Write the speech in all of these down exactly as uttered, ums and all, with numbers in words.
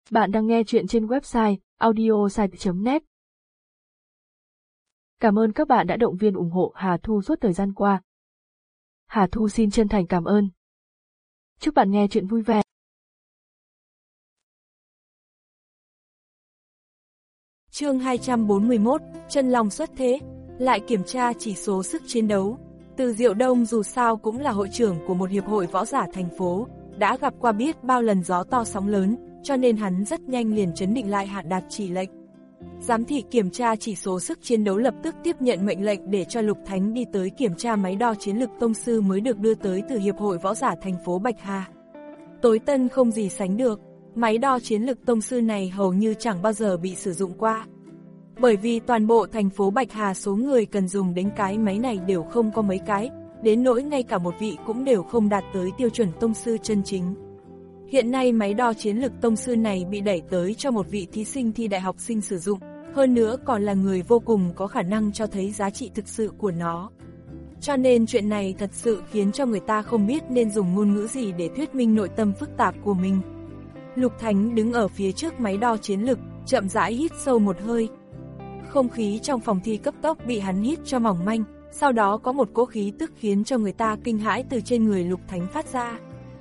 Bạn đang nghe chuyện trên website audiosite chấm net. Cảm ơn các bạn đã động viên ủng hộ Hà Thu suốt thời gian qua. Hà Thu xin chân thành cảm ơn. Chúc bạn nghe chuyện vui vẻ. Chương hai trăm bốn mươi mốt, chân long xuất thế, lại kiểm tra chỉ số sức chiến đấu. Từ Diệu Đông dù sao cũng là hội trưởng của một hiệp hội võ giả thành phố, đã gặp qua biết bao lần gió to sóng lớn, cho nên hắn rất nhanh liền trấn định lại hạ đạt chỉ lệnh. Giám thị kiểm tra chỉ số sức chiến đấu lập tức tiếp nhận mệnh lệnh để cho Lục Thánh đi tới kiểm tra máy đo chiến lực tông sư mới được đưa tới từ hiệp hội võ giả thành phố Bạch Hà. Tối tân không gì sánh được, máy đo chiến lực tông sư này hầu như chẳng bao giờ bị sử dụng qua. Bởi vì toàn bộ thành phố Bạch Hà số người cần dùng đến cái máy này đều không có mấy cái, đến nỗi ngay cả một vị cũng đều không đạt tới tiêu chuẩn tông sư chân chính. Hiện nay máy đo chiến lực tông sư này bị đẩy tới cho một vị thí sinh thi đại học sinh sử dụng, hơn nữa còn là người vô cùng có khả năng cho thấy giá trị thực sự của nó. Cho nên chuyện này thật sự khiến cho người ta không biết nên dùng ngôn ngữ gì để thuyết minh nội tâm phức tạp của mình. Lục Thánh đứng ở phía trước máy đo chiến lực, chậm rãi hít sâu một hơi. Không khí trong phòng thi cấp tốc bị hắn hít cho mỏng manh, sau đó có một cỗ khí tức khiến cho người ta kinh hãi từ trên người Lục Thánh phát ra.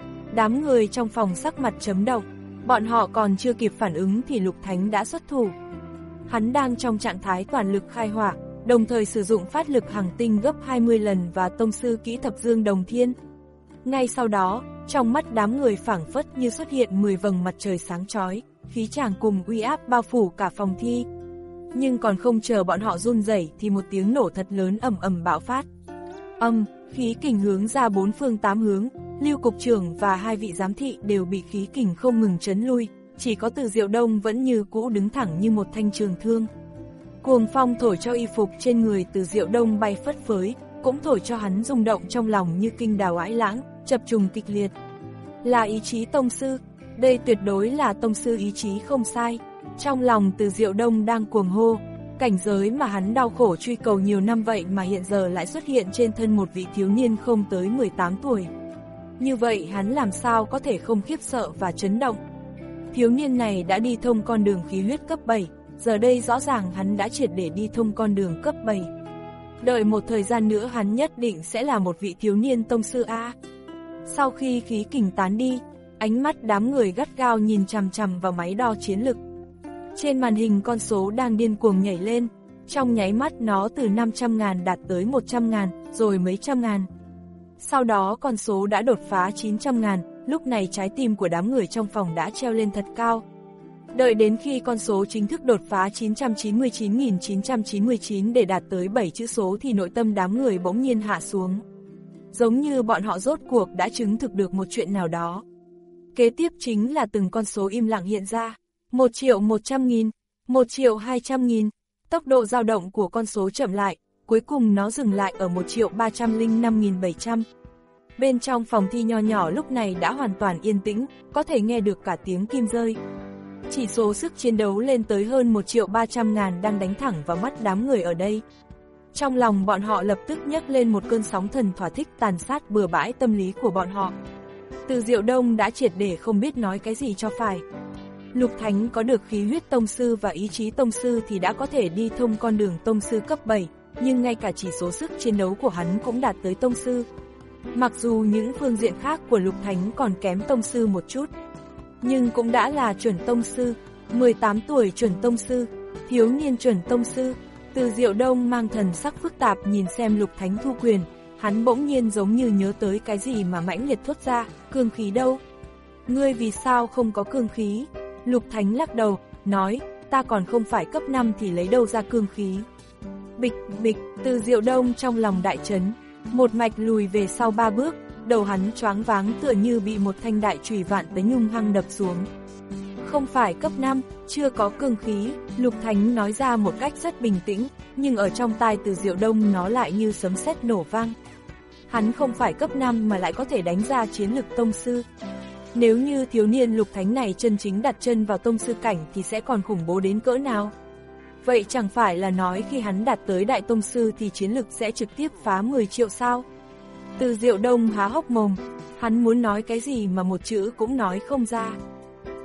Đám người trong phòng sắc mặt chấm động, bọn họ còn chưa kịp phản ứng thì Lục Thánh đã xuất thủ. Hắn đang trong trạng thái toàn lực khai hỏa, đồng thời sử dụng phát lực hằng tinh gấp hai mươi lần và tông sư kỹ thập dương đồng thiên. Ngay sau đó, trong mắt đám người phảng phất như xuất hiện mười vầng mặt trời sáng chói, khí tràng cùng uy áp bao phủ cả phòng thi. Nhưng còn không chờ bọn họ run rẩy thì một tiếng nổ thật lớn ầm ầm bạo phát. Âm, khí kình hướng ra bốn phương tám hướng, Lưu cục trưởng và hai vị giám thị đều bị khí kình không ngừng chấn lui, chỉ có Từ Diệu Đông vẫn như cũ đứng thẳng như một thanh trường thương. Cuồng phong thổi cho y phục trên người Từ Diệu Đông bay phất phới, cũng thổi cho hắn rung động trong lòng như kinh đào ãi lãng, chập trùng kịch liệt. Là ý chí tông sư, đây tuyệt đối là tông sư ý chí không sai. Trong lòng Từ Diệu Đông đang cuồng hô, cảnh giới mà hắn đau khổ truy cầu nhiều năm vậy mà hiện giờ lại xuất hiện trên thân một vị thiếu niên không tới mười tám tuổi. Như vậy hắn làm sao có thể không khiếp sợ và chấn động. Thiếu niên này đã đi thông con đường khí huyết cấp bảy, giờ đây rõ ràng hắn đã triệt để đi thông con đường cấp bảy. Đợi một thời gian nữa hắn nhất định sẽ là một vị thiếu niên tông sư A. Sau khi khí kình tán đi, ánh mắt đám người gắt gao nhìn chằm chằm vào máy đo chiến lực. Trên màn hình con số đang điên cuồng nhảy lên, trong nháy mắt nó từ năm trăm ngàn đạt tới một trăm ngàn, rồi mấy trăm ngàn. Sau đó con số đã đột phá chín trăm ngàn, lúc này trái tim của đám người trong phòng đã treo lên thật cao. Đợi đến khi con số chính thức đột phá chín trăm chín mươi chín nghìn chín trăm chín mươi chín để đạt tới bảy chữ số thì nội tâm đám người bỗng nhiên hạ xuống. Giống như bọn họ rốt cuộc đã chứng thực được một chuyện nào đó. Kế tiếp chính là từng con số im lặng hiện ra. một triệu một trăm nghìn, một triệu hai trăm nghìn, tốc độ dao động của con số chậm lại, cuối cùng nó dừng lại ở một triệu ba trăm lẻ năm nghìn bảy trăm. Bên trong phòng thi nho nhỏ lúc này đã hoàn toàn yên tĩnh, có thể nghe được cả tiếng kim rơi. Chỉ số sức chiến đấu lên tới hơn một triệu ba trăm ngàn đang đánh thẳng vào mắt đám người ở đây. Trong lòng bọn họ lập tức nhấc lên một cơn sóng thần thỏa thích tàn sát bừa bãi tâm lý của bọn họ. Từ Diệu Đông đã triệt để không biết nói cái gì cho phải. Lục Thánh có được khí huyết tông sư và ý chí tông sư thì đã có thể đi thông con đường tông sư cấp bảy, nhưng ngay cả chỉ số sức chiến đấu của hắn cũng đạt tới tông sư. Mặc dù những phương diện khác của Lục Thánh còn kém tông sư một chút, nhưng cũng đã là chuẩn tông sư, mười tám tuổi chuẩn tông sư, thiếu niên chuẩn tông sư. Từ Diệu Đông mang thần sắc phức tạp nhìn xem Lục Thánh thu quyền, hắn bỗng nhiên giống như nhớ tới cái gì mà mãnh liệt thốt ra, cương khí đâu? Ngươi vì sao không có cương khí? Lục Thánh lắc đầu, nói, ta còn không phải cấp năm thì lấy đâu ra cương khí. Bịch, bịch, Từ Diệu Đông trong lòng đại chấn, một mạch lùi về sau ba bước, đầu hắn choáng váng tựa như bị một thanh đại chùy vạn tới nhung hăng đập xuống. Không phải cấp năm, chưa có cương khí, Lục Thánh nói ra một cách rất bình tĩnh, nhưng ở trong tai Từ Diệu Đông nó lại như sấm sét nổ vang. Hắn không phải cấp năm mà lại có thể đánh ra chiến lực tông sư. Nếu như thiếu niên Lục Thánh này chân chính đặt chân vào tông sư cảnh thì sẽ còn khủng bố đến cỡ nào? Vậy chẳng phải là nói khi hắn đạt tới đại tông sư thì chiến lực sẽ trực tiếp phá mười triệu sao? Từ Diệu Đông há hốc mồm, hắn muốn nói cái gì mà một chữ cũng nói không ra.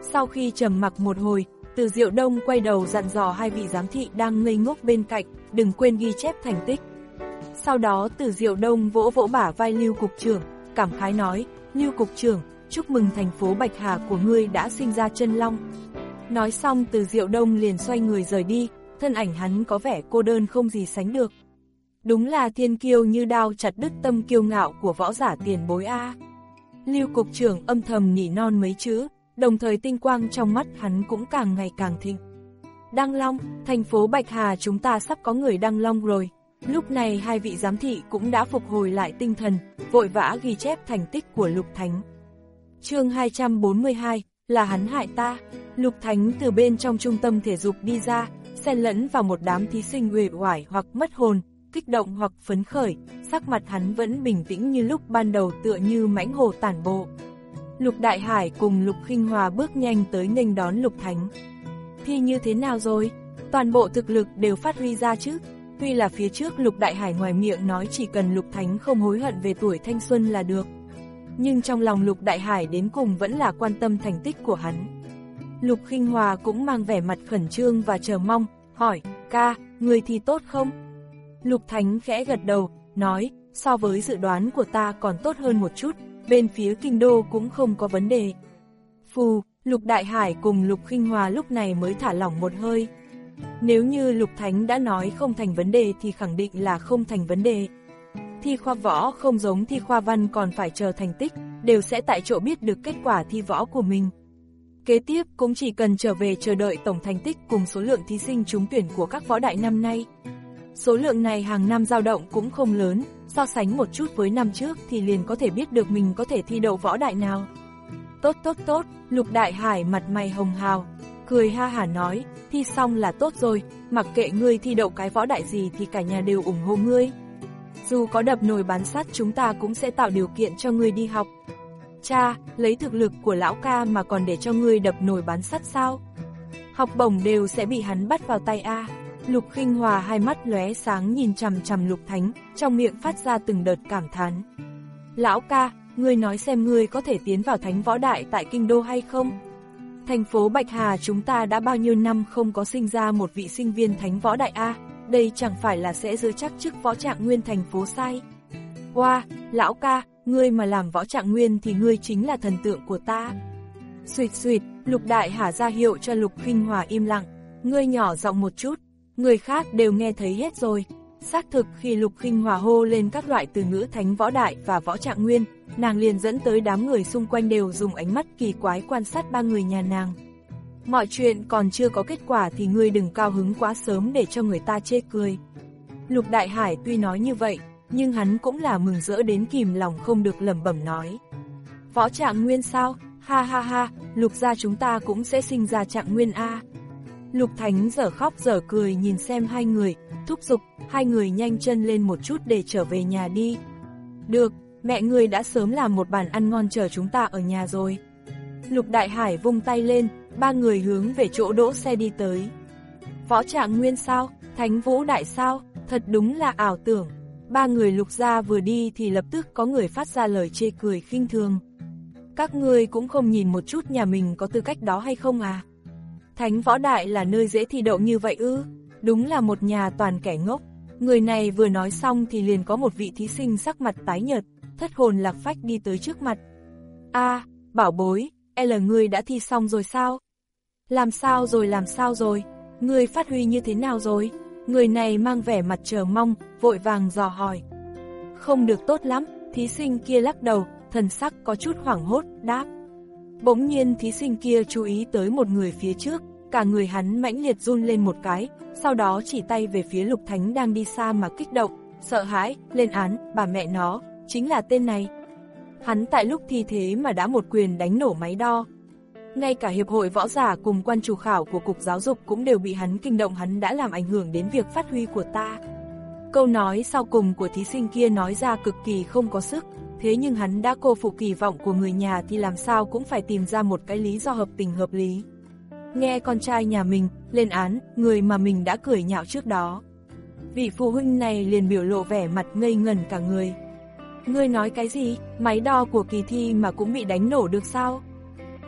Sau khi trầm mặc một hồi, Từ Diệu Đông quay đầu dặn dò hai vị giám thị đang ngây ngốc bên cạnh, đừng quên ghi chép thành tích. Sau đó Từ Diệu Đông vỗ vỗ bả vai Lưu cục trưởng, cảm khái nói, Lưu cục trưởng, chúc mừng thành phố Bạch Hà của ngươi đã sinh ra chân long. Nói xong Từ Diệu Đông liền xoay người rời đi, thân ảnh hắn có vẻ cô đơn không gì sánh được. Đúng là thiên kiêu như đao chặt đứt tâm kiêu ngạo của võ giả tiền bối a. Lưu cục trưởng âm thầm nỉ non mấy chữ, đồng thời tinh quang trong mắt hắn cũng càng ngày càng thịnh. Đăng Long, thành phố Bạch Hà chúng ta sắp có người Đăng Long rồi. Lúc này hai vị giám thị cũng đã phục hồi lại tinh thần, vội vã ghi chép thành tích của Lục Thánh. Chương hai trăm bốn mươi hai, là hắn hại ta. Lục Thánh từ bên trong trung tâm thể dục đi ra, xen lẫn vào một đám thí sinh uể oải hoặc mất hồn, kích động hoặc phấn khởi, sắc mặt hắn vẫn bình tĩnh như lúc ban đầu tựa như mãnh hổ tản bộ. Lục Đại Hải cùng Lục Khinh Hòa bước nhanh tới nghênh đón Lục Thánh. Thi như thế nào rồi? Toàn bộ thực lực đều phát huy ra chứ? Tuy là phía trước Lục Đại Hải ngoài miệng nói chỉ cần Lục Thánh không hối hận về tuổi thanh xuân là được. Nhưng trong lòng Lục Đại Hải đến cùng vẫn là quan tâm thành tích của hắn. Lục Khinh Hòa cũng mang vẻ mặt khẩn trương và chờ mong, hỏi, ca, người thi tốt không? Lục Thánh khẽ gật đầu, nói, so với dự đoán của ta còn tốt hơn một chút, bên phía kinh đô cũng không có vấn đề. Phù, Lục Đại Hải cùng Lục Khinh Hòa lúc này mới thả lỏng một hơi. Nếu như Lục Thánh đã nói không thành vấn đề thì khẳng định là không thành vấn đề. Thi khoa võ không giống thi khoa văn còn phải chờ thành tích, đều sẽ tại chỗ biết được kết quả thi võ của mình. Kế tiếp cũng chỉ cần trở về chờ đợi tổng thành tích cùng số lượng thí sinh trúng tuyển của các võ đại năm nay. Số lượng này hàng năm dao động cũng không lớn, so sánh một chút với năm trước thì liền có thể biết được mình có thể thi đậu võ đại nào. Tốt tốt tốt, Lục Đại Hải mặt mày hồng hào, cười ha hả nói, thi xong là tốt rồi, mặc kệ ngươi thi đậu cái võ đại gì thì cả nhà đều ủng hộ ngươi. Dù có đập nồi bán sắt chúng ta cũng sẽ tạo điều kiện cho ngươi đi học. Cha, lấy thực lực của lão ca mà còn để cho ngươi đập nồi bán sắt sao? Học bổng đều sẽ bị hắn bắt vào tay a. Lục Khinh Hòa hai mắt lóe sáng nhìn chằm chằm Lục Thánh, trong miệng phát ra từng đợt cảm thán. Lão ca, ngươi nói xem ngươi có thể tiến vào Thánh Võ Đại tại kinh đô hay không? Thành phố Bạch Hà chúng ta đã bao nhiêu năm không có sinh ra một vị sinh viên Thánh Võ Đại a, đây chẳng phải là sẽ giữ chắc chức võ trạng nguyên thành phố sai. Wow, lão ca, ngươi mà làm võ trạng nguyên thì ngươi chính là thần tượng của ta. Xuyệt xuyệt, Lục Đại Hải ra hiệu cho Lục Khinh Hòa im lặng, ngươi nhỏ giọng một chút, người khác đều nghe thấy hết rồi. Xác thực khi Lục Khinh Hòa hô lên các loại từ ngữ Thánh Võ Đại và võ trạng nguyên, nàng liền dẫn tới đám người xung quanh đều dùng ánh mắt kỳ quái quan sát ba người nhà nàng. Mọi chuyện còn chưa có kết quả thì ngươi đừng cao hứng quá sớm để cho người ta chê cười. Lục Đại Hải tuy nói như vậy, nhưng hắn cũng là mừng rỡ đến kìm lòng không được lẩm bẩm nói. Võ trạng nguyên sao? Ha ha ha, Lục gia chúng ta cũng sẽ sinh ra trạng nguyên a. Lục Thánh dở khóc dở cười nhìn xem hai người, thúc giục, hai người nhanh chân lên một chút để trở về nhà đi. Được, mẹ ngươi đã sớm làm một bàn ăn ngon chờ chúng ta ở nhà rồi. Lục Đại Hải vung tay lên, ba người hướng về chỗ đỗ xe đi tới. Võ trạng nguyên sao? Thánh Vũ Đại sao? Thật đúng là ảo tưởng. Ba người Lục gia vừa đi thì lập tức có người phát ra lời chê cười khinh thường. Các ngươi cũng không nhìn một chút nhà mình có tư cách đó hay không à? Thánh Võ Đại là nơi dễ thi đậu như vậy ư? Đúng là một nhà toàn kẻ ngốc. Người này vừa nói xong thì liền có một vị thí sinh sắc mặt tái nhợt, thất hồn lạc phách đi tới trước mặt. A, bảo bối, L ngươi đã thi xong rồi sao? Làm sao rồi làm sao rồi? Ngươi phát huy như thế nào rồi? Người này mang vẻ mặt chờ mong, vội vàng dò hỏi. Không được tốt lắm, thí sinh kia lắc đầu, thần sắc có chút hoảng hốt, đáp. Bỗng nhiên thí sinh kia chú ý tới một người phía trước, cả người hắn mãnh liệt run lên một cái, sau đó chỉ tay về phía Lục Thánh đang đi xa mà kích động, sợ hãi, lên án, bà mẹ nó, chính là tên này. Hắn tại lúc thi thế mà đã một quyền đánh nổ máy đo. Ngay cả hiệp hội võ giả cùng quan chủ khảo của cục giáo dục cũng đều bị hắn kinh động, hắn đã làm ảnh hưởng đến việc phát huy của ta. Câu nói sau cùng của thí sinh kia nói ra cực kỳ không có sức, thế nhưng hắn đã cô phụ kỳ vọng của người nhà thì làm sao cũng phải tìm ra một cái lý do hợp tình hợp lý. Nghe con trai nhà mình lên án người mà mình đã cười nhạo trước đó, vị phụ huynh này liền biểu lộ vẻ mặt ngây ngẩn cả người. Ngươi nói cái gì? Máy đo của kỳ thi mà cũng bị đánh nổ được sao?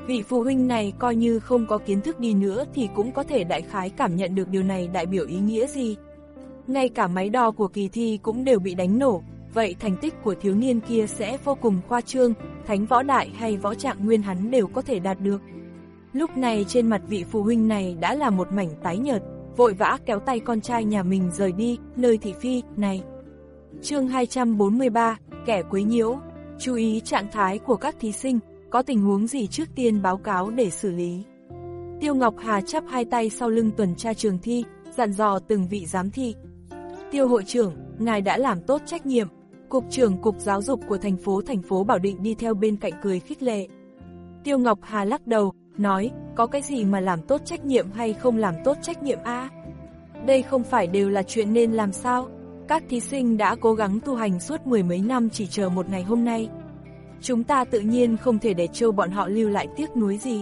Vị phụ huynh này coi như không có kiến thức đi nữa thì cũng có thể đại khái cảm nhận được điều này đại biểu ý nghĩa gì. Ngay cả máy đo của kỳ thi cũng đều bị đánh nổ, vậy thành tích của thiếu niên kia sẽ vô cùng khoa trương, thánh võ đại hay võ trạng nguyên hắn đều có thể đạt được. Lúc này trên mặt vị phụ huynh này đã là một mảnh tái nhợt, vội vã kéo tay con trai nhà mình rời đi, nơi thị phi, này. Chương hai trăm bốn mươi ba, kẻ quấy nhiễu, chú ý trạng thái của các thí sinh, có tình huống gì trước tiên báo cáo để xử lý. Tiêu Ngọc Hà chắp hai tay sau lưng tuần tra trường thi, dặn dò từng vị giám thi. Tiêu hội trưởng, ngài đã làm tốt trách nhiệm. Cục trưởng Cục Giáo dục của thành phố thành phố Bảo Định đi theo bên cạnh cười khích lệ. Tiêu Ngọc Hà lắc đầu, nói, có cái gì mà làm tốt trách nhiệm hay không làm tốt trách nhiệm a? Đây không phải đều là chuyện nên làm sao? Các thí sinh đã cố gắng tu hành suốt mười mấy năm chỉ chờ một ngày hôm nay. Chúng ta tự nhiên không thể để cho bọn họ lưu lại tiếc nuối gì.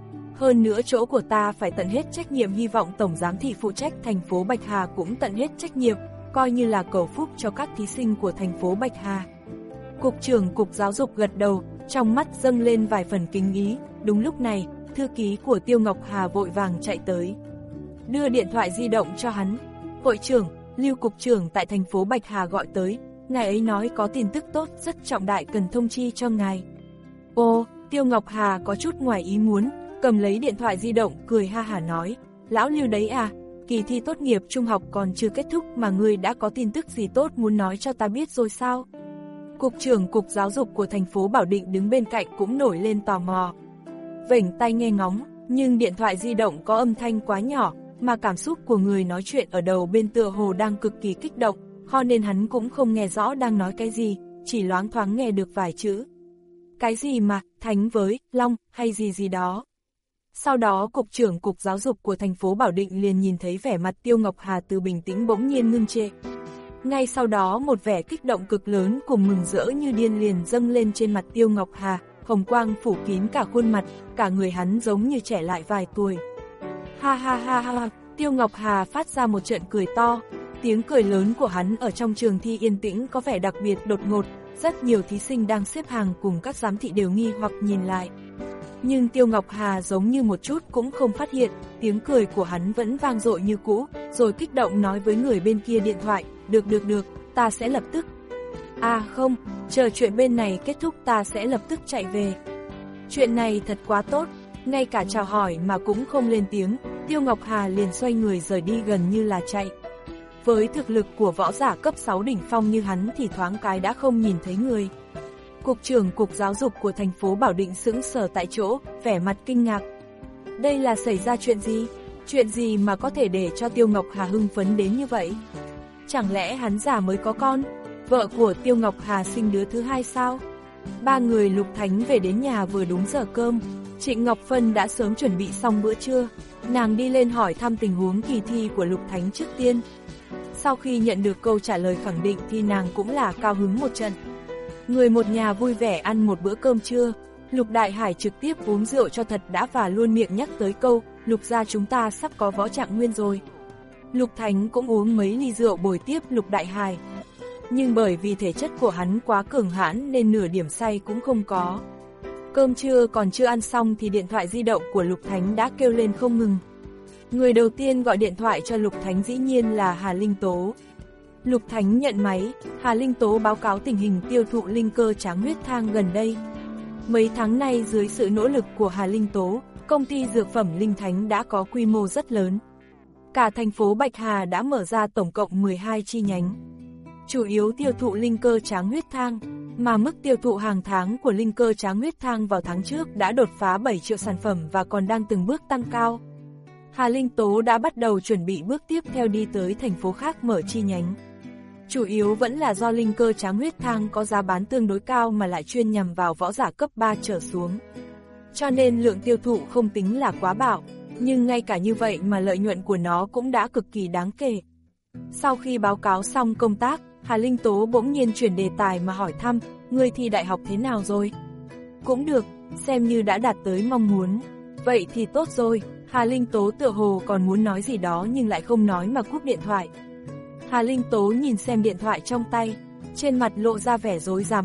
Hơn nữa chỗ của ta phải tận hết trách nhiệm, hy vọng tổng giám thị phụ trách thành phố Bạch Hà cũng tận hết trách nhiệm, coi như là cầu phúc cho các thí sinh của thành phố Bạch Hà. Cục trưởng Cục Giáo dục gật đầu, trong mắt dâng lên vài phần kính ý. Đúng lúc này, thư ký của Tiêu Ngọc Hà vội vàng chạy tới, đưa điện thoại di động cho hắn. Hội trưởng, Lưu Cục trưởng tại thành phố Bạch Hà gọi tới, ngài ấy nói có tin tức tốt rất trọng đại cần thông chi cho ngài. Ô, Tiêu Ngọc Hà có chút ngoài ý muốn, cầm lấy điện thoại di động cười ha hả nói, lão Lưu đấy à, kỳ thi tốt nghiệp trung học còn chưa kết thúc mà ngươi đã có tin tức gì tốt muốn nói cho ta biết rồi sao? Cục trưởng Cục Giáo dục của thành phố Bảo Định đứng bên cạnh cũng nổi lên tò mò. Vểnh tai nghe ngóng, nhưng điện thoại di động có âm thanh quá nhỏ, mà cảm xúc của người nói chuyện ở đầu bên tựa hồ đang cực kỳ kích động, cho nên hắn cũng không nghe rõ đang nói cái gì, chỉ loáng thoáng nghe được vài chữ. Cái gì mà, thánh với, long, hay gì gì đó. Sau đó Cục trưởng Cục Giáo dục của thành phố Bảo Định liền nhìn thấy vẻ mặt Tiêu Ngọc Hà từ bình tĩnh bỗng nhiên ngưng trệ. Ngay sau đó một vẻ kích động cực lớn cùng mừng rỡ như điên liền dâng lên trên mặt Tiêu Ngọc Hà, hồng quang phủ kín cả khuôn mặt, cả người hắn giống như trẻ lại vài tuổi. Ha ha ha ha, Tiêu Ngọc Hà phát ra một trận cười to, tiếng cười lớn của hắn ở trong trường thi yên tĩnh có vẻ đặc biệt đột ngột, rất nhiều thí sinh đang xếp hàng cùng các giám thị đều nghi hoặc nhìn lại. Nhưng Tiêu Ngọc Hà giống như một chút cũng không phát hiện, tiếng cười của hắn vẫn vang dội như cũ, rồi kích động nói với người bên kia điện thoại, được được được, ta sẽ lập tức. À không, chờ chuyện bên này kết thúc ta sẽ lập tức chạy về. Chuyện này thật quá tốt, ngay cả chào hỏi mà cũng không lên tiếng, Tiêu Ngọc Hà liền xoay người rời đi gần như là chạy. Với thực lực của võ giả cấp sáu đỉnh phong như hắn thì thoáng cái đã không nhìn thấy người. Cục trưởng Cục Giáo dục của thành phố Bảo Định sững sờ tại chỗ, vẻ mặt kinh ngạc. Đây là xảy ra chuyện gì? Chuyện gì mà có thể để cho Tiêu Ngọc Hà hưng phấn đến như vậy? Chẳng lẽ hắn già mới có con? Vợ của Tiêu Ngọc Hà sinh đứa thứ hai sao? Ba người Lục Thánh về đến nhà vừa đúng giờ cơm. Trịnh Ngọc Phân đã sớm chuẩn bị xong bữa trưa. Nàng đi lên hỏi thăm tình huống kỳ thi của Lục Thánh trước tiên. Sau khi nhận được câu trả lời khẳng định thì nàng cũng là cao hứng một trận. Người một nhà vui vẻ ăn một bữa cơm trưa. Lục Đại Hải trực tiếp uống rượu cho thật đã và luôn miệng nhắc tới câu, Lục gia chúng ta sắp có võ trạng nguyên rồi. Lục Thánh cũng uống mấy ly rượu bồi tiếp Lục Đại Hải. Nhưng bởi vì thể chất của hắn quá cường hãn nên nửa điểm say cũng không có. Cơm trưa còn chưa ăn xong thì điện thoại di động của Lục Thánh đã kêu lên không ngừng. Người đầu tiên gọi điện thoại cho Lục Thánh dĩ nhiên là Hà Linh Tố. Lục Thánh nhận máy, Hà Linh Tố báo cáo tình hình tiêu thụ linh cơ tráng huyết thang gần đây. Mấy tháng nay dưới sự nỗ lực của Hà Linh Tố, công ty dược phẩm Linh Thánh đã có quy mô rất lớn. Cả thành phố Bạch Hà đã mở ra tổng cộng mười hai chi nhánh. Chủ yếu tiêu thụ linh cơ tráng huyết thang, mà mức tiêu thụ hàng tháng của linh cơ tráng huyết thang vào tháng trước đã đột phá bảy triệu sản phẩm và còn đang từng bước tăng cao. Hà Linh Tố đã bắt đầu chuẩn bị bước tiếp theo đi tới thành phố khác mở chi nhánh. Chủ yếu vẫn là do linh cơ tráng huyết thang có giá bán tương đối cao mà lại chuyên nhằm vào võ giả cấp ba trở xuống. Cho nên lượng tiêu thụ không tính là quá bạo, nhưng ngay cả như vậy mà lợi nhuận của nó cũng đã cực kỳ đáng kể. Sau khi báo cáo xong công tác, Hà Linh Tố bỗng nhiên chuyển đề tài mà hỏi thăm, ngươi thi đại học thế nào rồi? Cũng được, xem như đã đạt tới mong muốn. Vậy thì tốt rồi, Hà Linh Tố tựa hồ còn muốn nói gì đó nhưng lại không nói mà cúp điện thoại. Hà Linh Tố nhìn xem điện thoại trong tay, trên mặt lộ ra vẻ rối rắm.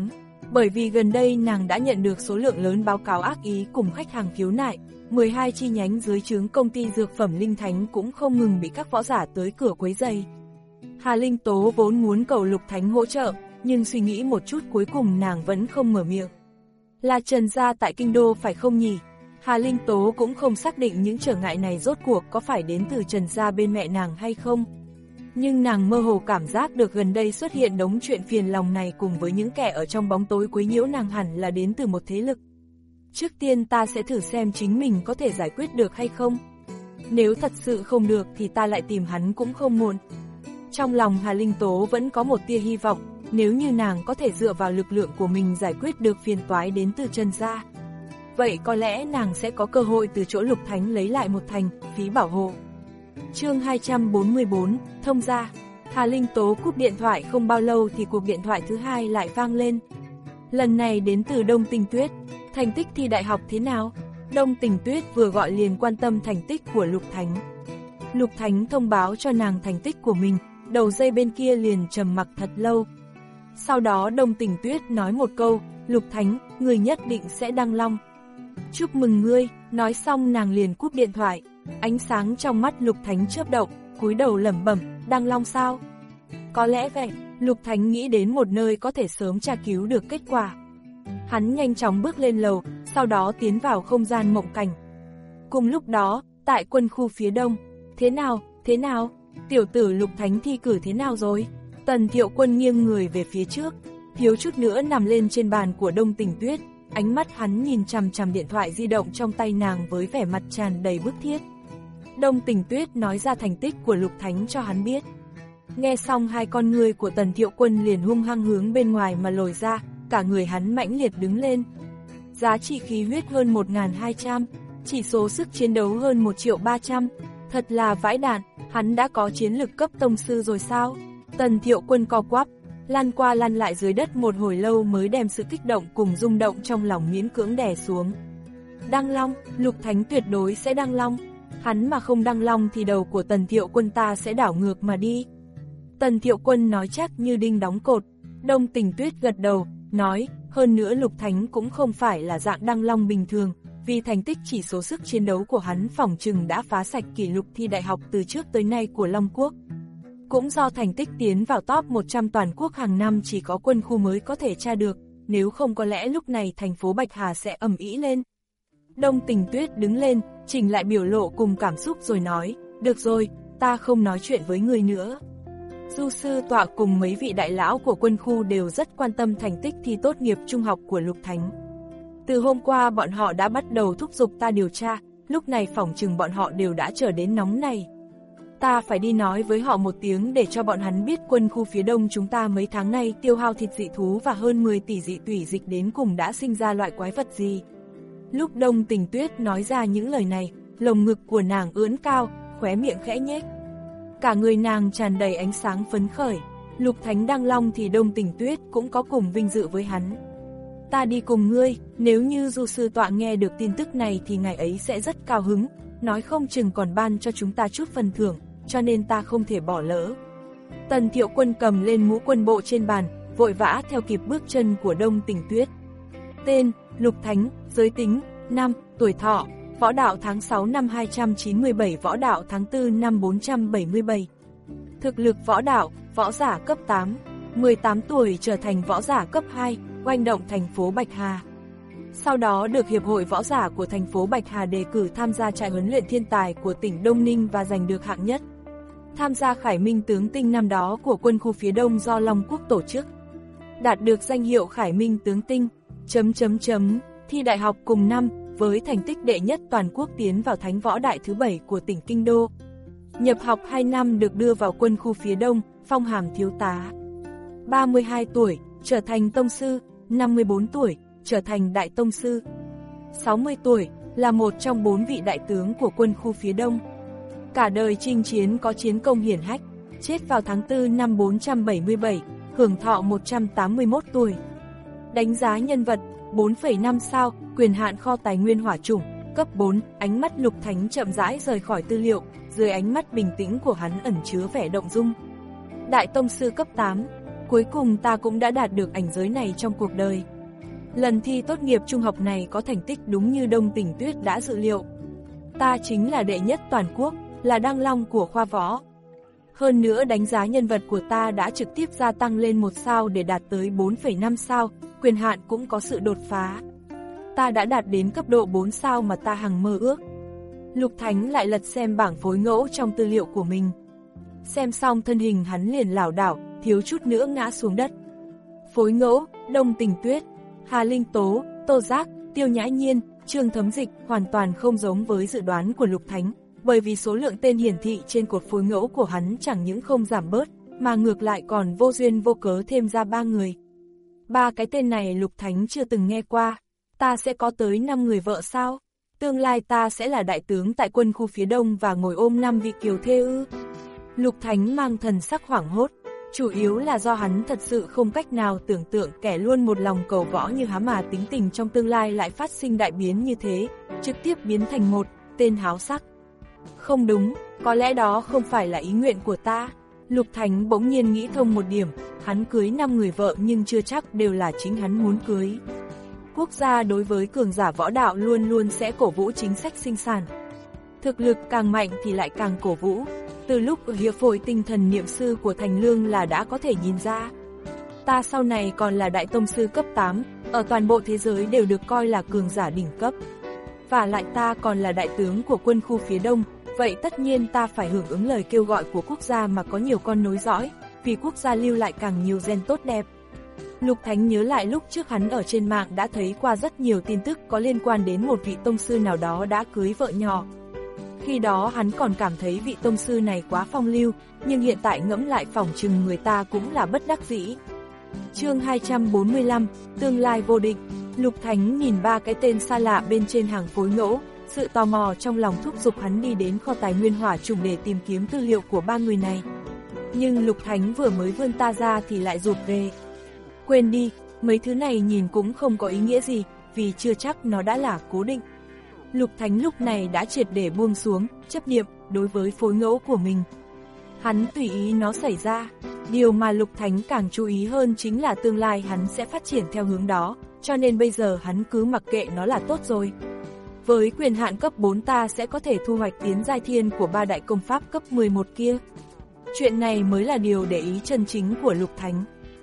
Bởi vì gần đây nàng đã nhận được số lượng lớn báo cáo ác ý cùng khách hàng khiếu nại, mười hai chi nhánh dưới trướng công ty dược phẩm Linh Thánh cũng không ngừng bị các võ giả tới cửa quấy rầy. Hà Linh Tố vốn muốn cầu Lục Thánh hỗ trợ, nhưng suy nghĩ một chút cuối cùng nàng vẫn không mở miệng. Là Trần gia tại Kinh Đô phải không nhỉ? Hà Linh Tố cũng không xác định những trở ngại này rốt cuộc có phải đến từ Trần gia bên mẹ nàng hay không. Nhưng nàng mơ hồ cảm giác được gần đây xuất hiện đống chuyện phiền lòng này cùng với những kẻ ở trong bóng tối quấy nhiễu nàng hẳn là đến từ một thế lực. Trước tiên ta sẽ thử xem chính mình có thể giải quyết được hay không. Nếu thật sự không được thì ta lại tìm hắn cũng không muộn. Trong lòng Hà Linh Tố vẫn có một tia hy vọng, nếu như nàng có thể dựa vào lực lượng của mình giải quyết được phiền toái đến từ Trần gia. Vậy có lẽ nàng sẽ có cơ hội từ chỗ Lục Thánh lấy lại một thành phí bảo hộ. Chương hai trăm bốn mươi bốn, thông gia. Hà Linh Tố cúp điện thoại không bao lâu thì cuộc điện thoại thứ hai lại vang lên. Lần này đến từ Đông Tình Tuyết. Thành tích thi đại học thế nào? Đông Tình Tuyết vừa gọi liền quan tâm thành tích của Lục Thánh. Lục Thánh thông báo cho nàng thành tích của mình, đầu dây bên kia liền trầm mặc thật lâu. Sau đó Đông Tình Tuyết nói một câu, Lục Thánh, người nhất định sẽ đăng long. Chúc mừng ngươi, nói xong nàng liền cúp điện thoại. Ánh sáng trong mắt Lục Thánh chớp động, cúi đầu lẩm bẩm, đăng long sao? Có lẽ vậy, Lục Thánh nghĩ đến một nơi có thể sớm tra cứu được kết quả. Hắn nhanh chóng bước lên lầu, sau đó tiến vào không gian mộng cảnh. Cùng lúc đó, tại quân khu phía đông, thế nào, thế nào, tiểu tử Lục Thánh thi cử thế nào rồi? Tần Thiệu Quân nghiêng người về phía trước, thiếu chút nữa nằm lên trên bàn của Đông Tình Tuyết, ánh mắt hắn nhìn chằm chằm điện thoại di động trong tay nàng với vẻ mặt tràn đầy bức thiết. Đông Tình Tuyết nói ra thành tích của Lục Thánh cho hắn biết. Nghe xong hai con ngươi của Tần Thiệu Quân liền hung hăng hướng bên ngoài mà lồi ra, cả người hắn mãnh liệt đứng lên. Giá trị khí huyết hơn một nghìn hai trăm, chỉ số sức chiến đấu hơn một triệu ba trăm, thật là vãi đạn, hắn đã có chiến lực cấp tông sư rồi sao? Tần Thiệu Quân co quắp, lăn qua lăn lại dưới đất một hồi lâu mới đem sự kích động cùng rung động trong lòng miễn cưỡng đè xuống. Đăng long, Lục Thánh tuyệt đối sẽ đăng long, hắn mà không đăng long thì đầu của Tần Thiệu Quân ta sẽ đảo ngược mà đi. Tần Thiệu Quân nói chắc như đinh đóng cột. Đông Tình Tuyết gật đầu, nói, hơn nữa Lục Thánh cũng không phải là dạng đăng long bình thường, vì thành tích chỉ số sức chiến đấu của hắn phỏng chừng đã phá sạch kỷ lục thi đại học từ trước tới nay của Long Quốc. Cũng do thành tích tiến vào top một trăm toàn quốc hàng năm chỉ có quân khu mới có thể tra được, nếu không có lẽ lúc này thành phố Bạch Hà sẽ ầm ĩ lên. Đông Tình Tuyết đứng lên, chỉnh lại biểu lộ cùng cảm xúc rồi nói, được rồi, ta không nói chuyện với người nữa. Du sư tọa cùng mấy vị đại lão của quân khu đều rất quan tâm thành tích thi tốt nghiệp trung học của Lục Thánh. Từ hôm qua bọn họ đã bắt đầu thúc giục ta điều tra, lúc này phỏng chừng bọn họ đều đã trở đến nóng này. Ta phải đi nói với họ một tiếng để cho bọn hắn biết quân khu phía đông chúng ta mấy tháng nay tiêu hao thịt dị thú và hơn mười tỷ dị tủy dịch đến cùng đã sinh ra loại quái vật gì. Lúc Đông Tình Tuyết nói ra những lời này, lồng ngực của nàng ưỡn cao, khóe miệng khẽ nhếch. Cả người nàng tràn đầy ánh sáng phấn khởi, Lục Thánh đăng long thì Đông Tình Tuyết cũng có cùng vinh dự với hắn. Ta đi cùng ngươi, nếu như Du sư tọa nghe được tin tức này thì ngày ấy sẽ rất cao hứng, nói không chừng còn ban cho chúng ta chút phần thưởng, cho nên ta không thể bỏ lỡ. Tần Thiệu Quân cầm lên mũ quân bộ trên bàn, vội vã theo kịp bước chân của Đông Tình Tuyết. Tên, Lục Thánh, giới tính, nam, tuổi thọ, võ đạo tháng sáu năm hai trăm chín mươi bảy, võ đạo tháng tư năm bốn trăm bảy mươi bảy. Thực lực võ đạo, võ giả cấp tám, mười tám tuổi trở thành võ giả cấp hai, oanh động thành phố Bạch Hà. Sau đó được Hiệp hội Võ giả của thành phố Bạch Hà đề cử tham gia trại huấn luyện thiên tài của tỉnh Đông Ninh và giành được hạng nhất. Tham gia Khải Minh tướng tinh năm đó của quân khu phía đông do Long Quốc tổ chức. Đạt được danh hiệu Khải Minh tướng tinh, chấm chấm chấm, thi đại học cùng năm, với thành tích đệ nhất toàn quốc tiến vào thánh võ đại thứ bảy của tỉnh Kinh Đô. Nhập học hai năm được đưa vào quân khu phía đông, phong hàm thiếu tá. ba mươi hai tuổi, trở thành tông sư, năm mươi bốn tuổi, trở thành đại tông sư. sáu mươi tuổi, là một trong bốn vị đại tướng của quân khu phía đông. Cả đời chinh chiến có chiến công hiển hách, chết vào tháng tư năm bốn trăm bảy mươi bảy, hưởng thọ một trăm tám mươi mốt tuổi. Đánh giá nhân vật, bốn phẩy năm sao, quyền hạn kho tài nguyên hỏa chủng, cấp bốn, ánh mắt Lục Thánh chậm rãi rời khỏi tư liệu, dưới ánh mắt bình tĩnh của hắn ẩn chứa vẻ động dung. Đại tông sư cấp tám, cuối cùng ta cũng đã đạt được ảnh giới này trong cuộc đời. Lần thi tốt nghiệp trung học này có thành tích đúng như Đông Tình Tuyết đã dự liệu. Ta chính là đệ nhất toàn quốc, là đăng long của khoa võ. Hơn nữa đánh giá nhân vật của ta đã trực tiếp gia tăng lên một sao để đạt tới bốn phẩy năm sao, quyền hạn cũng có sự đột phá. Ta đã đạt đến cấp độ bốn sao mà ta hằng mơ ước. Lục Thánh lại lật xem bảng phối ngẫu trong tư liệu của mình. Xem xong thân hình hắn liền lảo đảo, thiếu chút nữa ngã xuống đất. Phối ngẫu, Đông Tình Tuyết, Hà Linh Tố, Tô Giác, Tiêu Nhã Nhiên, Trương Thấm Dịch hoàn toàn không giống với dự đoán của Lục Thánh, bởi vì số lượng tên hiển thị trên cột phối ngẫu của hắn chẳng những không giảm bớt, mà ngược lại còn vô duyên vô cớ thêm ra ba người. Ba cái tên này Lục Thánh chưa từng nghe qua. Ta sẽ có tới năm người vợ sao? Tương lai ta sẽ là đại tướng tại quân khu phía đông và ngồi ôm năm vị kiều thê ư? Lục Thánh mang thần sắc hoảng hốt, chủ yếu là do hắn thật sự không cách nào tưởng tượng kẻ luôn một lòng cầu võ như há mà tính tình trong tương lai lại phát sinh đại biến như thế, trực tiếp biến thành một tên háo sắc. Không đúng, có lẽ đó không phải là ý nguyện của ta. Lục Thánh bỗng nhiên nghĩ thông một điểm, hắn cưới năm người vợ nhưng chưa chắc đều là chính hắn muốn cưới. Quốc gia đối với cường giả võ đạo luôn luôn sẽ cổ vũ chính sách sinh sản. Thực lực càng mạnh thì lại càng cổ vũ. Từ lúc ở hiệp hội tinh thần niệm sư của Thành Lương là đã có thể nhìn ra. Ta sau này còn là đại tông sư cấp tám, ở toàn bộ thế giới đều được coi là cường giả đỉnh cấp. Và lại ta còn là đại tướng của quân khu phía đông, vậy tất nhiên ta phải hưởng ứng lời kêu gọi của quốc gia mà có nhiều con nối dõi, vì quốc gia lưu lại càng nhiều gen tốt đẹp. Lục Thánh nhớ lại lúc trước hắn ở trên mạng đã thấy qua rất nhiều tin tức có liên quan đến một vị tông sư nào đó đã cưới vợ nhỏ. Khi đó hắn còn cảm thấy vị tông sư này quá phong lưu, nhưng hiện tại ngẫm lại phỏng chừng người ta cũng là bất đắc dĩ. Chương hai trăm bốn mươi lăm, tương lai vô định. Lục Thánh nhìn ba cái tên xa lạ bên trên hàng phối ngẫu, sự tò mò trong lòng thúc giục hắn đi đến kho tài nguyên hỏa trùng để tìm kiếm tư liệu của ba người này. Nhưng Lục Thánh vừa mới vươn ta ra thì lại rụt rè. Quên đi, mấy thứ này nhìn cũng không có ý nghĩa gì, vì chưa chắc nó đã là cố định. Lục Thánh lúc này đã triệt để buông xuống, chấp niệm đối với phối ngẫu của mình. Hắn tùy ý nó xảy ra, điều mà Lục Thánh càng chú ý hơn chính là tương lai hắn sẽ phát triển theo hướng đó, cho nên bây giờ hắn cứ mặc kệ nó là tốt rồi. Với quyền hạn cấp bốn ta sẽ có thể thu hoạch tiến giai thiên của ba đại công pháp cấp mười một kia. Chuyện này mới là điều để ý chân chính của Lục Thánh.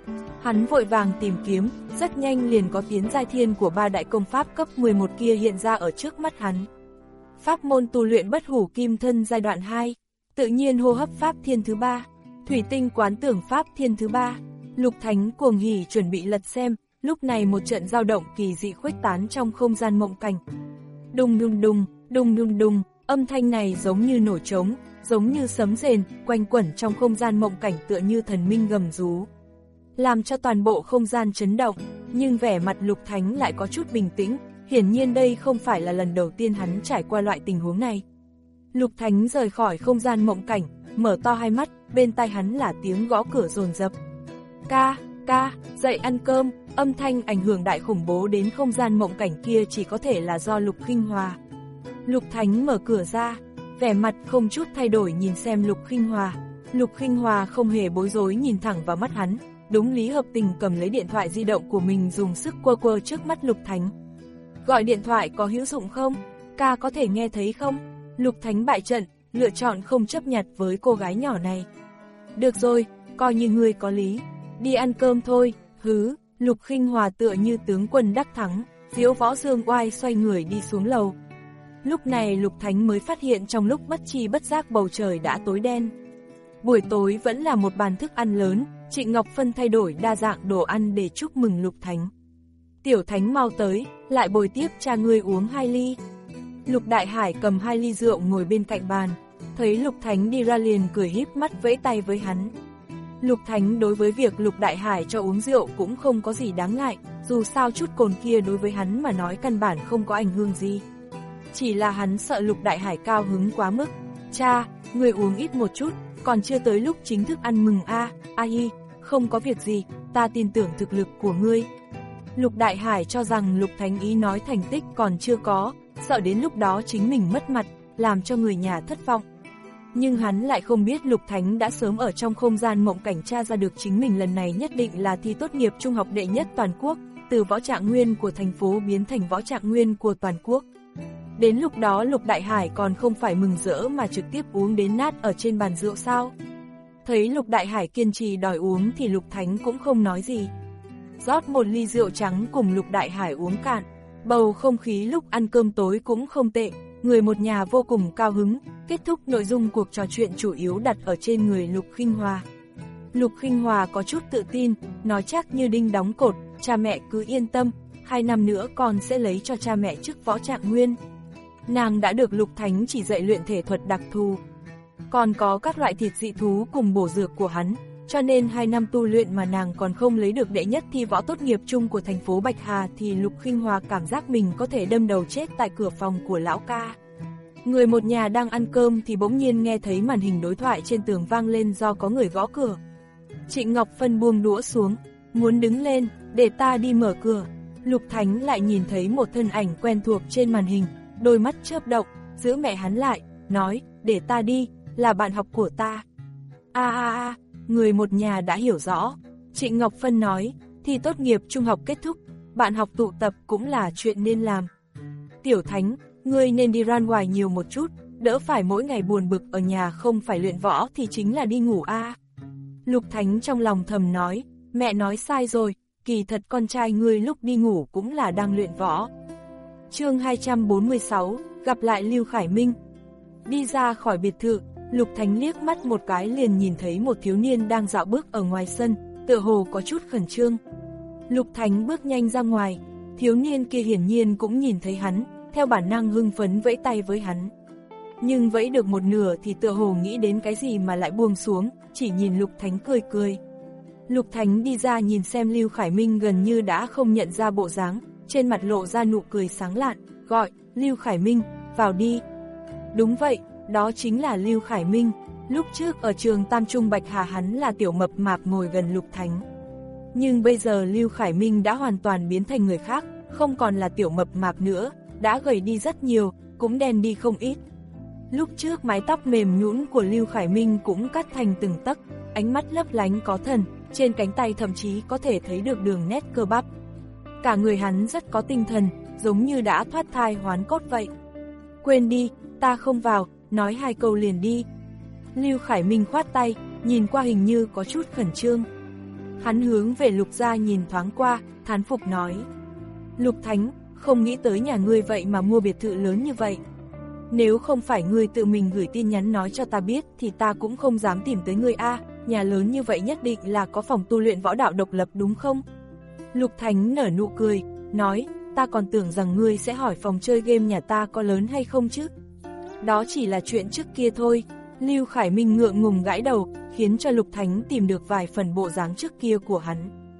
Hắn vội vàng tìm kiếm, rất nhanh liền có tiến giai thiên của ba đại công pháp cấp mười một kia hiện ra ở trước mắt hắn. Pháp môn tu luyện bất hủ kim thân giai đoạn hai, tự nhiên hô hấp pháp thiên thứ ba, thủy tinh quán tưởng pháp thiên thứ ba. Lục Thánh cuồng hỉ chuẩn bị lật xem, lúc này một trận dao động kỳ dị khuếch tán trong không gian mộng cảnh. Đùng đùng đùng, đùng đùng đùng, âm thanh này giống như nổ trống, giống như sấm rền, quanh quẩn trong không gian mộng cảnh tựa như thần minh gầm rú, làm cho toàn bộ không gian chấn động, nhưng vẻ mặt Lục Thánh lại có chút bình tĩnh, hiển nhiên đây không phải là lần đầu tiên hắn trải qua loại tình huống này. Lục Thánh rời khỏi không gian mộng cảnh, mở to hai mắt, bên tai hắn là tiếng gõ cửa dồn dập. Ca, ca, dậy ăn cơm, âm thanh ảnh hưởng đại khủng bố đến không gian mộng cảnh kia chỉ có thể là do Lục Khinh Hòa. Lục Thánh mở cửa ra, vẻ mặt không chút thay đổi nhìn xem Lục Khinh Hòa. Lục Khinh Hòa không hề bối rối nhìn thẳng vào mắt hắn, đúng lý hợp tình cầm lấy điện thoại di động của mình dùng sức quơ quơ trước mắt Lục Thánh. Gọi điện thoại có hữu dụng không? Ca có thể nghe thấy không? Lục Thánh bại trận, lựa chọn không chấp nhặt với cô gái nhỏ này. Được rồi, coi như ngươi có lý. Đi ăn cơm thôi, hứ. Lục Khinh Hòa tựa như tướng quân đắc thắng, Diễu Võ Dương oai xoay người đi xuống lầu. Lúc này Lục Thánh mới phát hiện trong lúc bất tri bất giác bầu trời đã tối đen. Buổi tối vẫn là một bàn thức ăn lớn, Trịnh Ngọc Phân thay đổi đa dạng đồ ăn để chúc mừng Lục Thánh. Tiểu Thánh mau tới, lại bồi tiếp cha ngươi uống hai ly. Lục Đại Hải cầm hai ly rượu ngồi bên cạnh bàn, thấy Lục Thánh đi ra liền cười híp mắt vẫy tay với hắn. Lục Thánh đối với việc Lục Đại Hải cho uống rượu cũng không có gì đáng ngại, dù sao chút cồn kia đối với hắn mà nói căn bản không có ảnh hưởng gì. Chỉ là hắn sợ Lục Đại Hải cao hứng quá mức. Cha, người uống ít một chút, còn chưa tới lúc chính thức ăn mừng a. A hi, không có việc gì, ta tin tưởng thực lực của ngươi. Lục Đại Hải cho rằng Lục Thánh ý nói thành tích còn chưa có, sợ đến lúc đó chính mình mất mặt, làm cho người nhà thất vọng. Nhưng hắn lại không biết Lục Thánh đã sớm ở trong không gian mộng cảnh tra ra được chính mình lần này nhất định là thi tốt nghiệp trung học đệ nhất toàn quốc, từ võ trạng nguyên của thành phố biến thành võ trạng nguyên của toàn quốc. Đến lúc đó Lục Đại Hải còn không phải mừng rỡ mà trực tiếp uống đến nát ở trên bàn rượu sao? Thấy Lục Đại Hải kiên trì đòi uống thì Lục Thánh cũng không nói gì. Rót một ly rượu trắng cùng Lục Đại Hải uống cạn. Bầu không khí lúc ăn cơm tối cũng không tệ, người một nhà vô cùng cao hứng. Kết thúc nội dung cuộc trò chuyện chủ yếu đặt ở trên người Lục Khinh Hòa. Lục Khinh Hòa có chút tự tin, nói chắc như đinh đóng cột, cha mẹ cứ yên tâm, hai năm nữa con sẽ lấy cho cha mẹ chức võ trạng nguyên. Nàng đã được Lục Thánh chỉ dạy luyện thể thuật đặc thù. Còn có các loại thịt dị thú cùng bổ dược của hắn, cho nên hai năm tu luyện mà nàng còn không lấy được đệ nhất thi võ tốt nghiệp chung của thành phố Bạch Hà thì Lục Khinh Hòa cảm giác mình có thể đâm đầu chết tại cửa phòng của lão ca. Người một nhà đang ăn cơm thì bỗng nhiên nghe thấy màn hình đối thoại trên tường vang lên do có người gõ cửa. Trịnh Ngọc Phân buông đũa xuống, muốn đứng lên, để ta đi mở cửa. Lục Thánh lại nhìn thấy một thân ảnh quen thuộc trên màn hình, đôi mắt chớp động, giữ mẹ hắn lại, nói, để ta đi, là bạn học của ta. A a a, người một nhà đã hiểu rõ. Trịnh Ngọc Phân nói, thi tốt nghiệp trung học kết thúc, bạn học tụ tập cũng là chuyện nên làm. Tiểu Thánh, ngươi nên đi ra ngoài nhiều một chút, đỡ phải mỗi ngày buồn bực ở nhà không phải luyện võ thì chính là đi ngủ a. Lục Thánh trong lòng thầm nói, mẹ nói sai rồi, kỳ thật con trai ngươi lúc đi ngủ cũng là đang luyện võ. Chương hai trăm bốn mươi sáu, gặp lại Lưu Khải Minh. Đi ra khỏi biệt thự, Lục Thánh liếc mắt một cái liền nhìn thấy một thiếu niên đang dạo bước ở ngoài sân, tựa hồ có chút khẩn trương. Lục Thánh bước nhanh ra ngoài, thiếu niên kia hiển nhiên cũng nhìn thấy hắn, theo bản năng hưng phấn vẫy tay với hắn. Nhưng vẫy được một nửa thì tựa hồ nghĩ đến cái gì mà lại buông xuống, chỉ nhìn Lục Thánh cười cười. Lục Thánh đi ra nhìn xem Lưu Khải Minh gần như đã không nhận ra bộ dáng, trên mặt lộ ra nụ cười sáng lạn, gọi, Lưu Khải Minh, vào đi. Đúng vậy, đó chính là Lưu Khải Minh, lúc trước ở trường Tam Trung Bạch Hà hắn là tiểu mập mạp ngồi gần Lục Thánh. Nhưng bây giờ Lưu Khải Minh đã hoàn toàn biến thành người khác, không còn là tiểu mập mạp nữa, đã gầy đi rất nhiều, cũng đen đi không ít. Lúc trước mái tóc mềm nhũn của Lưu Khải Minh cũng cắt thành từng tấc, ánh mắt lấp lánh có thần, trên cánh tay thậm chí có thể thấy được đường nét cơ bắp. Cả người hắn rất có tinh thần, giống như đã thoát thai hoán cốt vậy. Quên đi, ta không vào, nói hai câu liền đi. Lưu Khải Minh khoát tay, nhìn qua hình như có chút khẩn trương. Hắn hướng về Lục gia nhìn thoáng qua, thán phục nói. Lục Thánh, không nghĩ tới nhà ngươi vậy mà mua biệt thự lớn như vậy. Nếu không phải ngươi tự mình gửi tin nhắn nói cho ta biết thì ta cũng không dám tìm tới ngươi a. Nhà lớn như vậy nhất định là có phòng tu luyện võ đạo độc lập đúng không? Lục Thánh nở nụ cười, nói, ta còn tưởng rằng ngươi sẽ hỏi phòng chơi game nhà ta có lớn hay không chứ. Đó chỉ là chuyện trước kia thôi. Lưu Khải Minh ngượng ngùng gãi đầu, khiến cho Lục Thánh tìm được vài phần bộ dáng trước kia của hắn.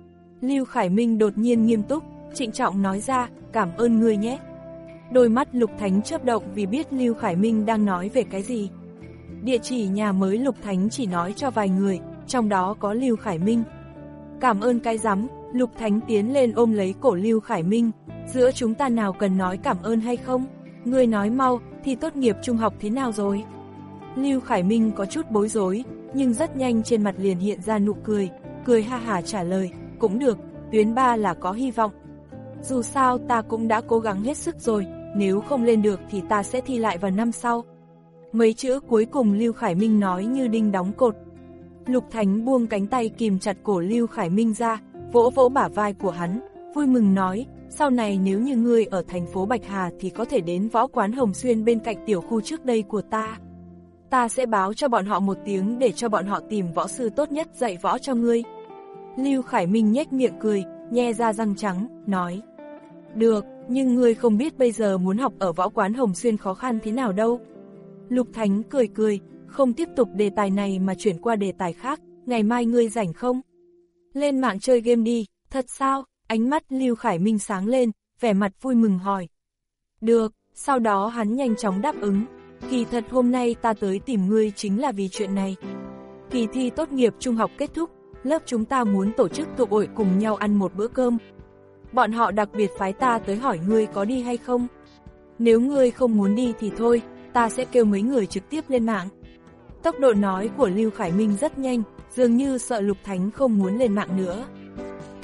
Lưu Khải Minh đột nhiên nghiêm túc, trịnh trọng nói ra, cảm ơn ngươi nhé. Đôi mắt Lục Thánh chớp động vì biết Lưu Khải Minh đang nói về cái gì. Địa chỉ nhà mới Lục Thánh chỉ nói cho vài người, trong đó có Lưu Khải Minh. Cảm ơn cái rắm, Lục Thánh tiến lên ôm lấy cổ Lưu Khải Minh, giữa chúng ta nào cần nói cảm ơn hay không? Ngươi nói mau, thì tốt nghiệp trung học thế nào rồi? Lưu Khải Minh có chút bối rối, nhưng rất nhanh trên mặt liền hiện ra nụ cười, cười ha hả trả lời, cũng được, tuyến ba là có hy vọng. Dù sao ta cũng đã cố gắng hết sức rồi, nếu không lên được thì ta sẽ thi lại vào năm sau. Mấy chữ cuối cùng Lưu Khải Minh nói như đinh đóng cột. Lục Thánh buông cánh tay kìm chặt cổ Lưu Khải Minh ra, vỗ vỗ bả vai của hắn, vui mừng nói, sau này nếu như ngươi ở thành phố Bạch Hà thì có thể đến võ quán Hồng Xuyên bên cạnh tiểu khu trước đây của ta. Ta sẽ báo cho bọn họ một tiếng để cho bọn họ tìm võ sư tốt nhất dạy võ cho ngươi. Lưu Khải Minh nhếch miệng cười, nhe ra răng trắng, nói, được, nhưng ngươi không biết bây giờ muốn học ở võ quán Hồng Xuyên khó khăn thế nào đâu. Lục Thánh cười cười, không tiếp tục đề tài này mà chuyển qua đề tài khác, ngày mai ngươi rảnh không? Lên mạng chơi game đi, thật sao? Ánh mắt Lưu Khải Minh sáng lên, vẻ mặt vui mừng hỏi. Được, sau đó hắn nhanh chóng đáp ứng, kỳ thật hôm nay ta tới tìm ngươi chính là vì chuyện này. Kỳ thi tốt nghiệp trung học kết thúc, lớp chúng ta muốn tổ chức tụ hội cùng nhau ăn một bữa cơm. Bọn họ đặc biệt phái ta tới hỏi ngươi có đi hay không. Nếu ngươi không muốn đi thì thôi, ta sẽ kêu mấy người trực tiếp lên mạng. Tốc độ nói của Lưu Khải Minh rất nhanh, dường như sợ Lục Thánh không muốn lên mạng nữa.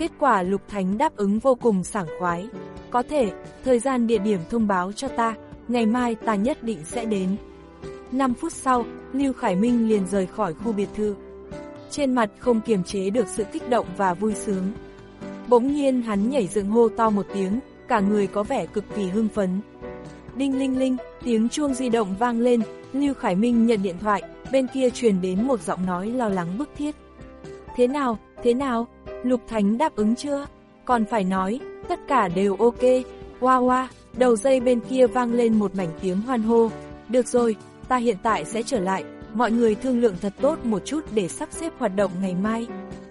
Kết quả Lục Thánh đáp ứng vô cùng sảng khoái. Có thể, thời gian địa điểm thông báo cho ta, ngày mai ta nhất định sẽ đến. năm phút sau, Lưu Khải Minh liền rời khỏi khu biệt thự. Trên mặt không kiềm chế được sự kích động và vui sướng. Bỗng nhiên hắn nhảy dựng hô to một tiếng, cả người có vẻ cực kỳ hưng phấn. Đinh linh linh, tiếng chuông di động vang lên, Lưu Khải Minh nhận điện thoại, bên kia truyền đến một giọng nói lo lắng bức thiết. Thế nào, thế nào, Lục Thánh đáp ứng chưa? Còn phải nói, tất cả đều ok, wow wow, đầu dây bên kia vang lên một mảnh tiếng hoan hô. Được rồi, ta hiện tại sẽ trở lại, mọi người thương lượng thật tốt một chút để sắp xếp hoạt động ngày mai.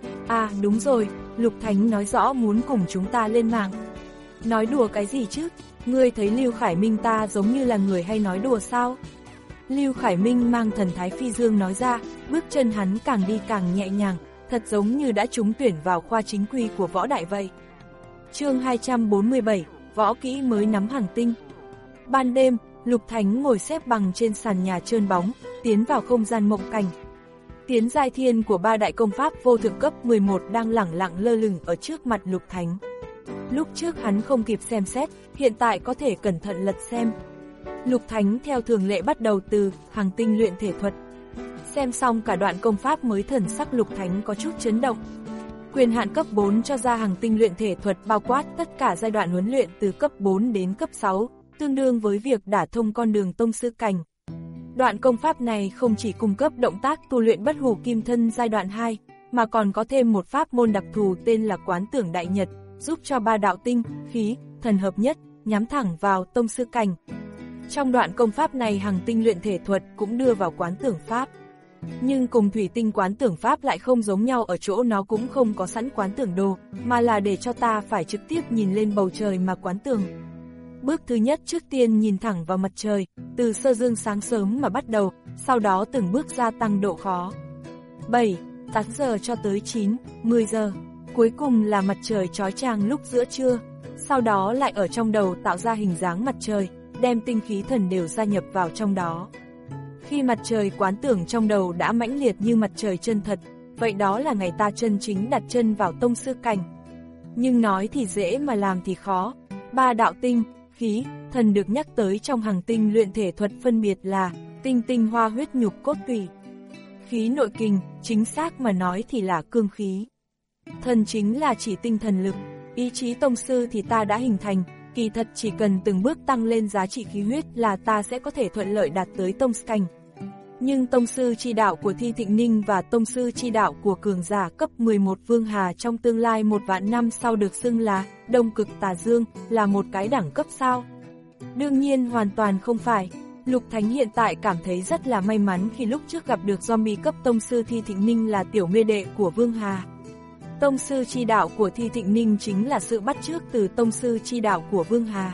À đúng rồi, Lục Thánh nói rõ muốn cùng chúng ta lên mạng. Nói đùa cái gì chứ? Ngươi thấy Lưu Khải Minh ta giống như là người hay nói đùa sao? Lưu Khải Minh mang thần thái phi dương nói ra, bước chân hắn càng đi càng nhẹ nhàng, thật giống như đã trúng tuyển vào khoa chính quy của võ đại vậy. Chương hai trăm bốn mươi bảy, võ kỹ mới nắm hàng tinh. Ban đêm, Lục Thánh ngồi xếp bằng trên sàn nhà trơn bóng, tiến vào không gian mộng cảnh. Tiến giai thiên của ba đại công pháp vô thượng cấp mười một đang lẳng lặng lơ lửng ở trước mặt Lục Thánh. Lúc trước hắn không kịp xem xét, hiện tại có thể cẩn thận lật xem. Lục Thánh theo thường lệ bắt đầu từ hàng tinh luyện thể thuật. Xem xong cả đoạn công pháp mới, thần sắc Lục Thánh có chút chấn động. Quyền hạn cấp bốn cho ra hàng tinh luyện thể thuật bao quát tất cả giai đoạn huấn luyện từ cấp bốn đến cấp sáu, tương đương với việc đả thông con đường tông sư cảnh. Đoạn công pháp này không chỉ cung cấp động tác tu luyện bất hủ kim thân giai đoạn hai, mà còn có thêm một pháp môn đặc thù tên là Quán Tưởng Đại Nhật, giúp cho ba đạo tinh, khí, thần hợp nhất, nhắm thẳng vào tông sư cảnh. Trong đoạn công pháp này hàng tinh luyện thể thuật cũng đưa vào Quán Tưởng Pháp. Nhưng cùng thủy tinh Quán Tưởng Pháp lại không giống nhau ở chỗ nó cũng không có sẵn quán tưởng đồ, mà là để cho ta phải trực tiếp nhìn lên bầu trời mà quán tưởng. Bước thứ nhất trước tiên nhìn thẳng vào mặt trời, từ sơ dương sáng sớm mà bắt đầu, sau đó từng bước gia tăng độ khó. bảy, tám giờ cho tới chín, mười giờ. Cuối cùng là mặt trời chói chang lúc giữa trưa, sau đó lại ở trong đầu tạo ra hình dáng mặt trời, đem tinh khí thần đều gia nhập vào trong đó. Khi mặt trời quán tưởng trong đầu đã mãnh liệt như mặt trời chân thật, vậy đó là ngày ta chân chính đặt chân vào tông sư cảnh. Nhưng nói thì dễ mà làm thì khó. Ba đạo tinh, khí, thần được nhắc tới trong hàng tinh luyện thể thuật phân biệt là tinh tinh hoa huyết nhục cốt tủy. Khí nội kình, chính xác mà nói thì là cương khí. Thần chính là chỉ tinh thần lực, ý chí tông sư thì ta đã hình thành, kỳ thật chỉ cần từng bước tăng lên giá trị khí huyết là ta sẽ có thể thuận lợi đạt tới tông sư cảnh. Nhưng tông sư chi đạo của Thi Thịnh Ninh và tông sư chi đạo của cường giả cấp mười một Vương Hà trong tương lai một vạn năm sau được xưng là Đông Cực Tà Dương là một cái đẳng cấp sao? Đương nhiên hoàn toàn không phải. Lục Thánh hiện tại cảm thấy rất là may mắn khi lúc trước gặp được zombie cấp tông sư Thi Thịnh Ninh là tiểu mê đệ của Vương Hà. Tông sư chi đạo của Thi Thịnh Ninh chính là sự bắt chước từ tông sư chi đạo của Vương Hà.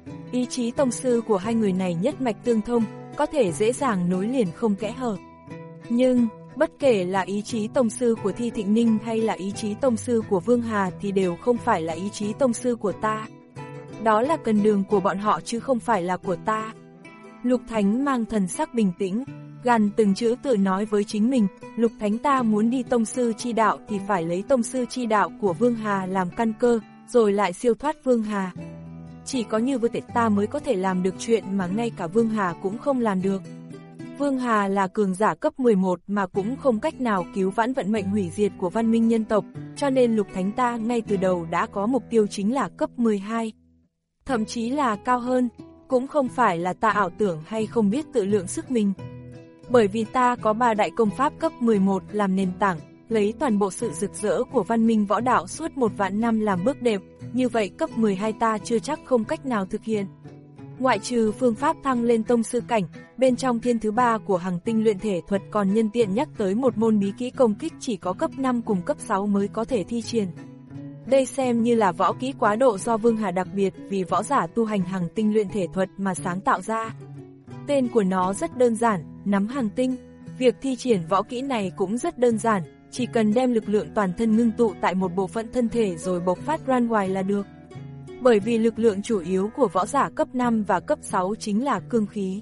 Ý chí tông sư của hai người này nhất mạch tương thông, có thể dễ dàng nối liền không kẽ hở. Nhưng, bất kể là ý chí tông sư của Thi Thịnh Ninh hay là ý chí tông sư của Vương Hà thì đều không phải là ý chí tông sư của ta. Đó là cần đường của bọn họ chứ không phải là của ta. Lục Thánh mang thần sắc bình tĩnh, gằn từng chữ tự nói với chính mình, Lục Thánh ta muốn đi tông sư chi đạo thì phải lấy tông sư chi đạo của Vương Hà làm căn cơ, rồi lại siêu thoát Vương Hà. Chỉ có như vậy ta mới có thể làm được chuyện mà ngay cả Vương Hà cũng không làm được. Vương Hà là cường giả cấp mười một mà cũng không cách nào cứu vãn vận mệnh hủy diệt của văn minh nhân tộc, cho nên Lục Thánh ta ngay từ đầu đã có mục tiêu chính là cấp mười hai. Thậm chí là cao hơn, cũng không phải là ta ảo tưởng hay không biết tự lượng sức mình. Bởi vì ta có ba đại công pháp cấp mười một làm nền tảng, lấy toàn bộ sự rực rỡ của văn minh võ đạo suốt một vạn năm làm bước đệm, như vậy cấp mười hai ta chưa chắc không cách nào thực hiện. Ngoại trừ phương pháp thăng lên tông sư cảnh, bên trong thiên thứ ba của hàng tinh luyện thể thuật còn nhân tiện nhắc tới một môn bí kỹ công kích chỉ có cấp năm cùng cấp sáu mới có thể thi triển. Đây xem như là võ kỹ quá độ do Vương Hà đặc biệt vì võ giả tu hành hàng tinh luyện thể thuật mà sáng tạo ra. Tên của nó rất đơn giản, nắm hàng tinh. Việc thi triển võ kỹ này cũng rất đơn giản, chỉ cần đem lực lượng toàn thân ngưng tụ tại một bộ phận thân thể rồi bộc phát ra ngoài là được. Bởi vì lực lượng chủ yếu của võ giả cấp năm và cấp sáu chính là cương khí.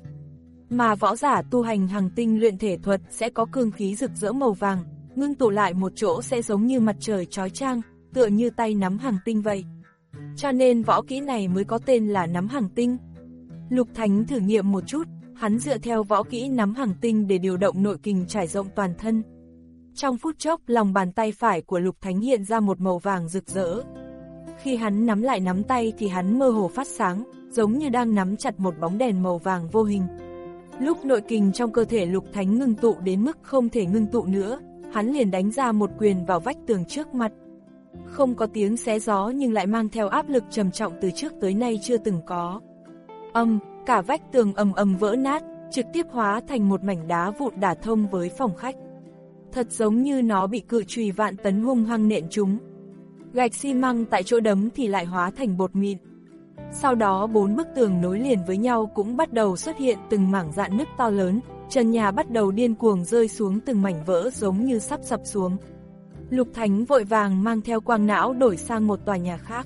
Mà võ giả tu hành hàng tinh luyện thể thuật sẽ có cương khí rực rỡ màu vàng, ngưng tụ lại một chỗ sẽ giống như mặt trời chói chang, tựa như tay nắm hàng tinh vậy. Cho nên võ kỹ này mới có tên là nắm hàng tinh. Lục Thánh thử nghiệm một chút, hắn dựa theo võ kỹ nắm hàng tinh để điều động nội kình trải rộng toàn thân. Trong phút chốc, lòng bàn tay phải của Lục Thánh hiện ra một màu vàng rực rỡ. Khi hắn nắm lại nắm tay thì hắn mơ hồ phát sáng, giống như đang nắm chặt một bóng đèn màu vàng vô hình. Lúc nội kình trong cơ thể Lục Thánh ngưng tụ đến mức không thể ngưng tụ nữa, hắn liền đánh ra một quyền vào vách tường trước mặt. Không có tiếng xé gió nhưng lại mang theo áp lực trầm trọng từ trước tới nay chưa từng có. Âm, cả vách tường ầm ầm vỡ nát, trực tiếp hóa thành một mảnh đá vụn đả thông với phòng khách. Thật giống như nó bị cự chùy vạn tấn hung hăng nện trúng. Gạch xi măng tại chỗ đấm thì lại hóa thành bột mịn. Sau đó bốn bức tường nối liền với nhau cũng bắt đầu xuất hiện từng mảng rạn nứt to lớn, trần nhà bắt đầu điên cuồng rơi xuống từng mảnh vỡ giống như sắp sập xuống. Lục Thánh vội vàng mang theo quang não đổi sang một tòa nhà khác.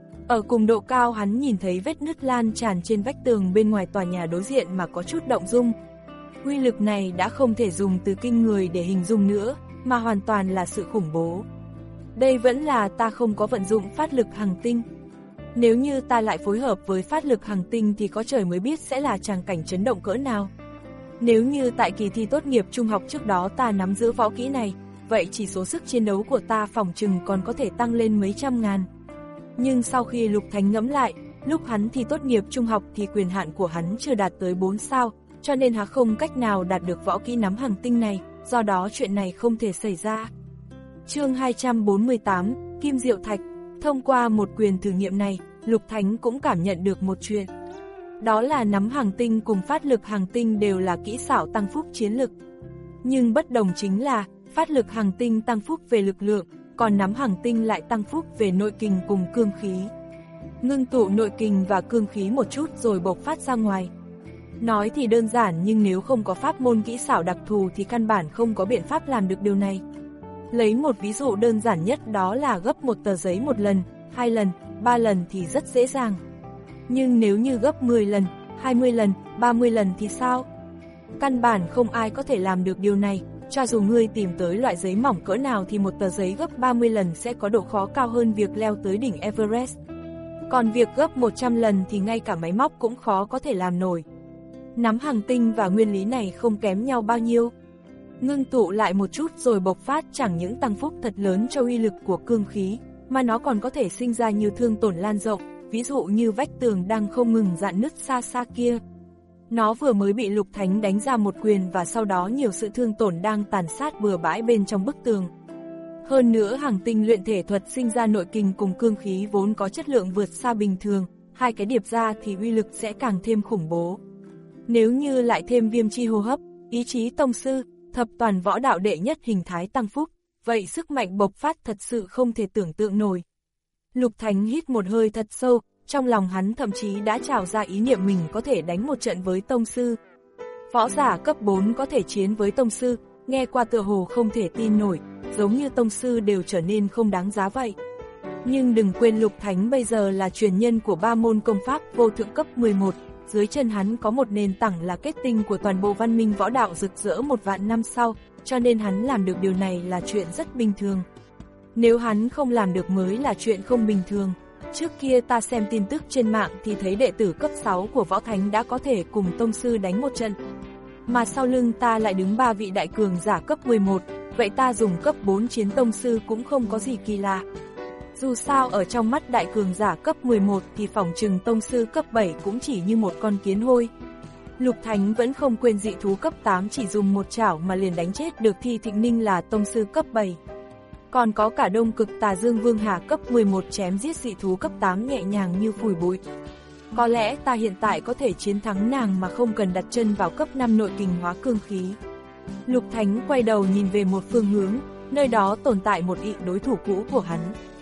Ở cùng độ cao hắn nhìn thấy vết nứt lan tràn trên vách tường bên ngoài tòa nhà đối diện mà có chút động dung. Uy lực này đã không thể dùng từ kinh người để hình dung nữa, mà hoàn toàn là sự khủng bố. Đây vẫn là ta không có vận dụng phát lực hằng tinh. Nếu như ta lại phối hợp với phát lực hằng tinh thì có trời mới biết sẽ là tràng cảnh chấn động cỡ nào. Nếu như tại kỳ thi tốt nghiệp trung học trước đó ta nắm giữ võ kỹ này, vậy chỉ số sức chiến đấu của ta phỏng chừng còn có thể tăng lên mấy trăm ngàn. Nhưng sau khi Lục Thánh ngẫm lại, lúc hắn thi tốt nghiệp trung học thì quyền hạn của hắn chưa đạt tới bốn sao, cho nên hắn không cách nào đạt được võ kỹ nắm hằng tinh này, do đó chuyện này không thể xảy ra. Chương hai trăm bốn mươi tám, Kim Diệu Thạch. Thông qua một quyền thử nghiệm này, Lục Thánh cũng cảm nhận được một chuyện. Đó là nắm hằng tinh cùng phát lực hằng tinh đều là kỹ xảo tăng phúc chiến lực. Nhưng bất đồng chính là, phát lực hằng tinh tăng phúc về lực lượng, còn nắm hằng tinh lại tăng phúc về nội kình cùng cương khí. Ngưng tụ nội kình và cương khí một chút rồi bộc phát ra ngoài. Nói thì đơn giản nhưng nếu không có pháp môn kỹ xảo đặc thù thì căn bản không có biện pháp làm được điều này. Lấy một ví dụ đơn giản nhất đó là gấp một tờ giấy một lần, hai lần, ba lần thì rất dễ dàng. Nhưng nếu như gấp mười lần, hai mươi lần, ba mươi lần thì sao? Căn bản không ai có thể làm được điều này, cho dù ngươi tìm tới loại giấy mỏng cỡ nào thì một tờ giấy gấp ba mươi lần sẽ có độ khó cao hơn việc leo tới đỉnh Everest. Còn việc gấp một trăm lần thì ngay cả máy móc cũng khó có thể làm nổi. Nắm hằng tinh và nguyên lý này không kém nhau bao nhiêu. Ngưng tụ lại một chút rồi bộc phát chẳng những tăng phúc thật lớn cho uy lực của cương khí, mà nó còn có thể sinh ra nhiều thương tổn lan rộng, ví dụ như vách tường đang không ngừng rạn nứt xa xa kia. Nó vừa mới bị Lục Thánh đánh ra một quyền và sau đó nhiều sự thương tổn đang tàn sát bừa bãi bên trong bức tường. Hơn nữa hằng tinh luyện thể thuật sinh ra nội kình cùng cương khí vốn có chất lượng vượt xa bình thường, hai cái điệp ra thì uy lực sẽ càng thêm khủng bố. Nếu như lại thêm viêm chi hô hấp, ý chí tông sư, thập toàn võ đạo đệ nhất hình thái tăng phúc, vậy sức mạnh bộc phát thật sự không thể tưởng tượng nổi. Lục Thánh hít một hơi thật sâu, trong lòng hắn thậm chí đã trào ra ý niệm mình có thể đánh một trận với tông sư. Võ giả cấp bốn có thể chiến với tông sư, nghe qua tựa hồ không thể tin nổi, giống như tông sư đều trở nên không đáng giá vậy. Nhưng đừng quên Lục Thánh bây giờ là truyền nhân của ba môn công pháp vô thượng cấp mười một, dưới chân hắn có một nền tảng là kết tinh của toàn bộ văn minh võ đạo rực rỡ một vạn năm sau, cho nên hắn làm được điều này là chuyện rất bình thường. Nếu hắn không làm được mới là chuyện không bình thường. Trước kia ta xem tin tức trên mạng thì thấy đệ tử cấp sáu của Võ Thánh đã có thể cùng tông sư đánh một trận. Mà sau lưng ta lại đứng ba vị đại cường giả cấp mười một, vậy ta dùng cấp bốn chiến tông sư cũng không có gì kỳ lạ. Dù sao ở trong mắt đại cường giả cấp mười một thì phỏng chừng tông sư cấp bảy cũng chỉ như một con kiến hôi. Lục Thánh vẫn không quên dị thú cấp tám chỉ dùng một chảo mà liền đánh chết được Thi Thịnh Ninh là tông sư cấp bảy. Còn có cả Đông Cực Tà Dương Vương Hà cấp mười một chém giết dị thú cấp tám nhẹ nhàng như phủi bụi. Có lẽ ta hiện tại có thể chiến thắng nàng mà không cần đặt chân vào cấp năm nội kình hóa cương khí. Lục Thánh quay đầu nhìn về một phương hướng, nơi đó tồn tại một ị đối thủ cũ của hắn.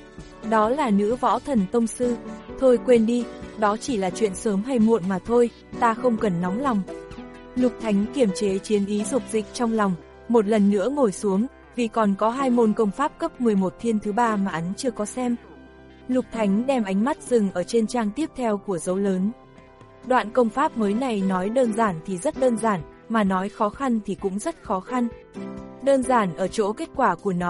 Đó là nữ võ thần tông sư. Thôi quên đi, đó chỉ là chuyện sớm hay muộn mà thôi, ta không cần nóng lòng. Lục Thánh kiềm chế chiến ý dục dịch trong lòng, một lần nữa ngồi xuống, vì còn có hai môn công pháp cấp mười một thiên thứ ba mà hắn chưa có xem. Lục Thánh đem ánh mắt dừng ở trên trang tiếp theo của dấu lớn. Đoạn công pháp mới này nói đơn giản thì rất đơn giản, mà nói khó khăn thì cũng rất khó khăn. Đơn giản ở chỗ kết quả của nó,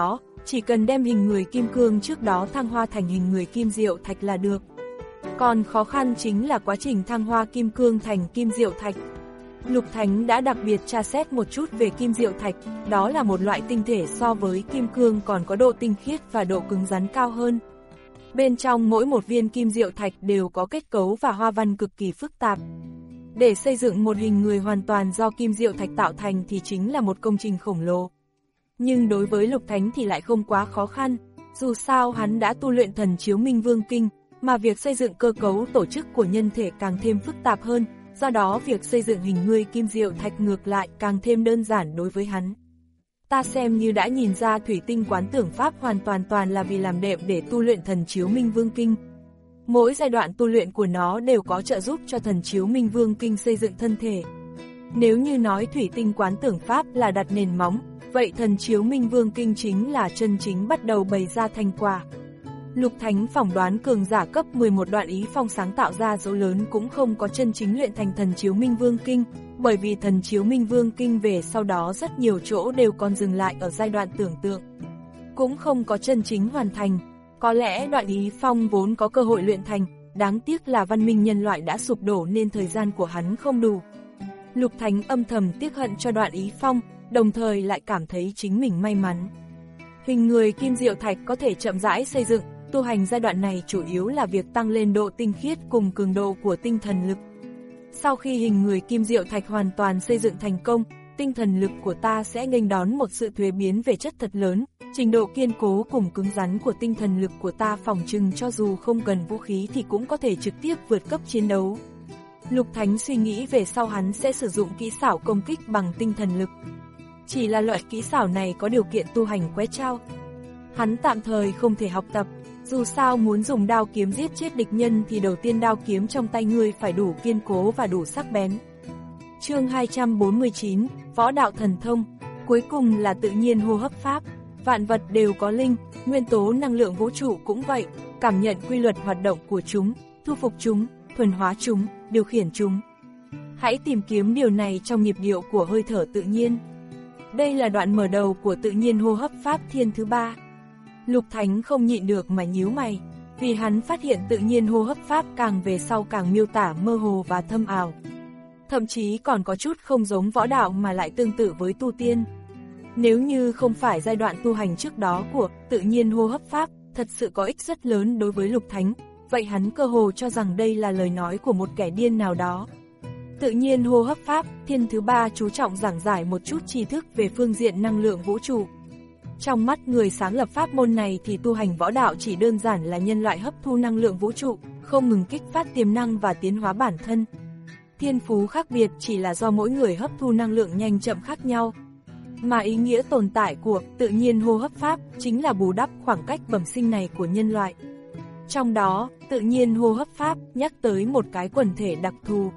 chỉ cần đem hình người kim cương trước đó thăng hoa thành hình người kim diệu thạch là được. Còn khó khăn chính là quá trình thăng hoa kim cương thành kim diệu thạch. Lục Thánh đã đặc biệt tra xét một chút về kim diệu thạch, đó là một loại tinh thể so với kim cương còn có độ tinh khiết và độ cứng rắn cao hơn. Bên trong mỗi một viên kim diệu thạch đều có kết cấu và hoa văn cực kỳ phức tạp. Để xây dựng một hình người hoàn toàn do kim diệu thạch tạo thành thì chính là một công trình khổng lồ. Nhưng đối với Lục Thánh thì lại không quá khó khăn, dù sao hắn đã tu luyện thần chiếu minh vương kinh, mà việc xây dựng cơ cấu tổ chức của nhân thể càng thêm phức tạp hơn, do đó việc xây dựng hình người kim diệu thạch ngược lại càng thêm đơn giản đối với hắn. Ta xem như đã nhìn ra thủy tinh quán tưởng pháp hoàn toàn toàn là vì làm đệm để tu luyện thần chiếu minh vương kinh. Mỗi giai đoạn tu luyện của nó đều có trợ giúp cho thần chiếu minh vương kinh xây dựng thân thể. Nếu như nói thủy tinh quán tưởng pháp là đặt nền móng, vậy thần chiếu minh vương kinh chính là chân chính bắt đầu bày ra thành quả. Lục Thánh phỏng đoán cường giả cấp mười một đoạn ý phong sáng tạo ra dấu lớn cũng không có chân chính luyện thành thần chiếu minh vương kinh, bởi vì thần chiếu minh vương kinh về sau đó rất nhiều chỗ đều còn dừng lại ở giai đoạn tưởng tượng. Cũng không có chân chính hoàn thành, có lẽ đoạn ý phong vốn có cơ hội luyện thành, đáng tiếc là văn minh nhân loại đã sụp đổ nên thời gian của hắn không đủ. Lục Thánh âm thầm tiếc hận cho đoạn ý phong, đồng thời lại cảm thấy chính mình may mắn. Hình người kim diệu thạch có thể chậm rãi xây dựng, tu hành giai đoạn này chủ yếu là việc tăng lên độ tinh khiết cùng cường độ của tinh thần lực. Sau khi hình người kim diệu thạch hoàn toàn xây dựng thành công, tinh thần lực của ta sẽ nghênh đón một sự thuế biến về chất thật lớn, trình độ kiên cố cùng cứng rắn của tinh thần lực của ta phỏng chừng cho dù không cần vũ khí thì cũng có thể trực tiếp vượt cấp chiến đấu. Lục Thánh suy nghĩ về sau hắn sẽ sử dụng kỹ xảo công kích bằng tinh thần lực. Chỉ là loại kỹ xảo này có điều kiện tu hành quét trao. Hắn tạm thời không thể học tập, dù sao muốn dùng đao kiếm giết chết địch nhân thì đầu tiên đao kiếm trong tay ngươi phải đủ kiên cố và đủ sắc bén. Chương hai trăm bốn mươi chín, Võ đạo thần thông, cuối cùng là tự nhiên hô hấp pháp. Vạn vật đều có linh, nguyên tố năng lượng vũ trụ cũng vậy, cảm nhận quy luật hoạt động của chúng, thu phục chúng, thuần hóa chúng, điều khiển chúng. Hãy tìm kiếm điều này trong nhịp điệu của hơi thở tự nhiên. Đây là đoạn mở đầu của tự nhiên hô hấp pháp thiên thứ ba. Lục Thánh không nhịn được mà nhíu mày, vì hắn phát hiện tự nhiên hô hấp pháp càng về sau càng miêu tả mơ hồ và thâm ảo. Thậm chí còn có chút không giống võ đạo mà lại tương tự với tu tiên. Nếu như không phải giai đoạn tu hành trước đó của tự nhiên hô hấp pháp thật sự có ích rất lớn đối với Lục Thánh, vậy hắn cơ hồ cho rằng đây là lời nói của một kẻ điên nào đó. Tự nhiên hô hấp pháp thiên thứ ba chú trọng giảng giải một chút tri thức về phương diện năng lượng vũ trụ. Trong mắt người sáng lập pháp môn này thì tu hành võ đạo chỉ đơn giản là nhân loại hấp thu năng lượng vũ trụ, không ngừng kích phát tiềm năng và tiến hóa bản thân. Thiên phú khác biệt chỉ là do mỗi người hấp thu năng lượng nhanh chậm khác nhau. Mà ý nghĩa tồn tại của tự nhiên hô hấp pháp chính là bù đắp khoảng cách bẩm sinh này của nhân loại. Trong đó, tự nhiên hô hấp pháp nhắc tới một cái quần thể đặc thù.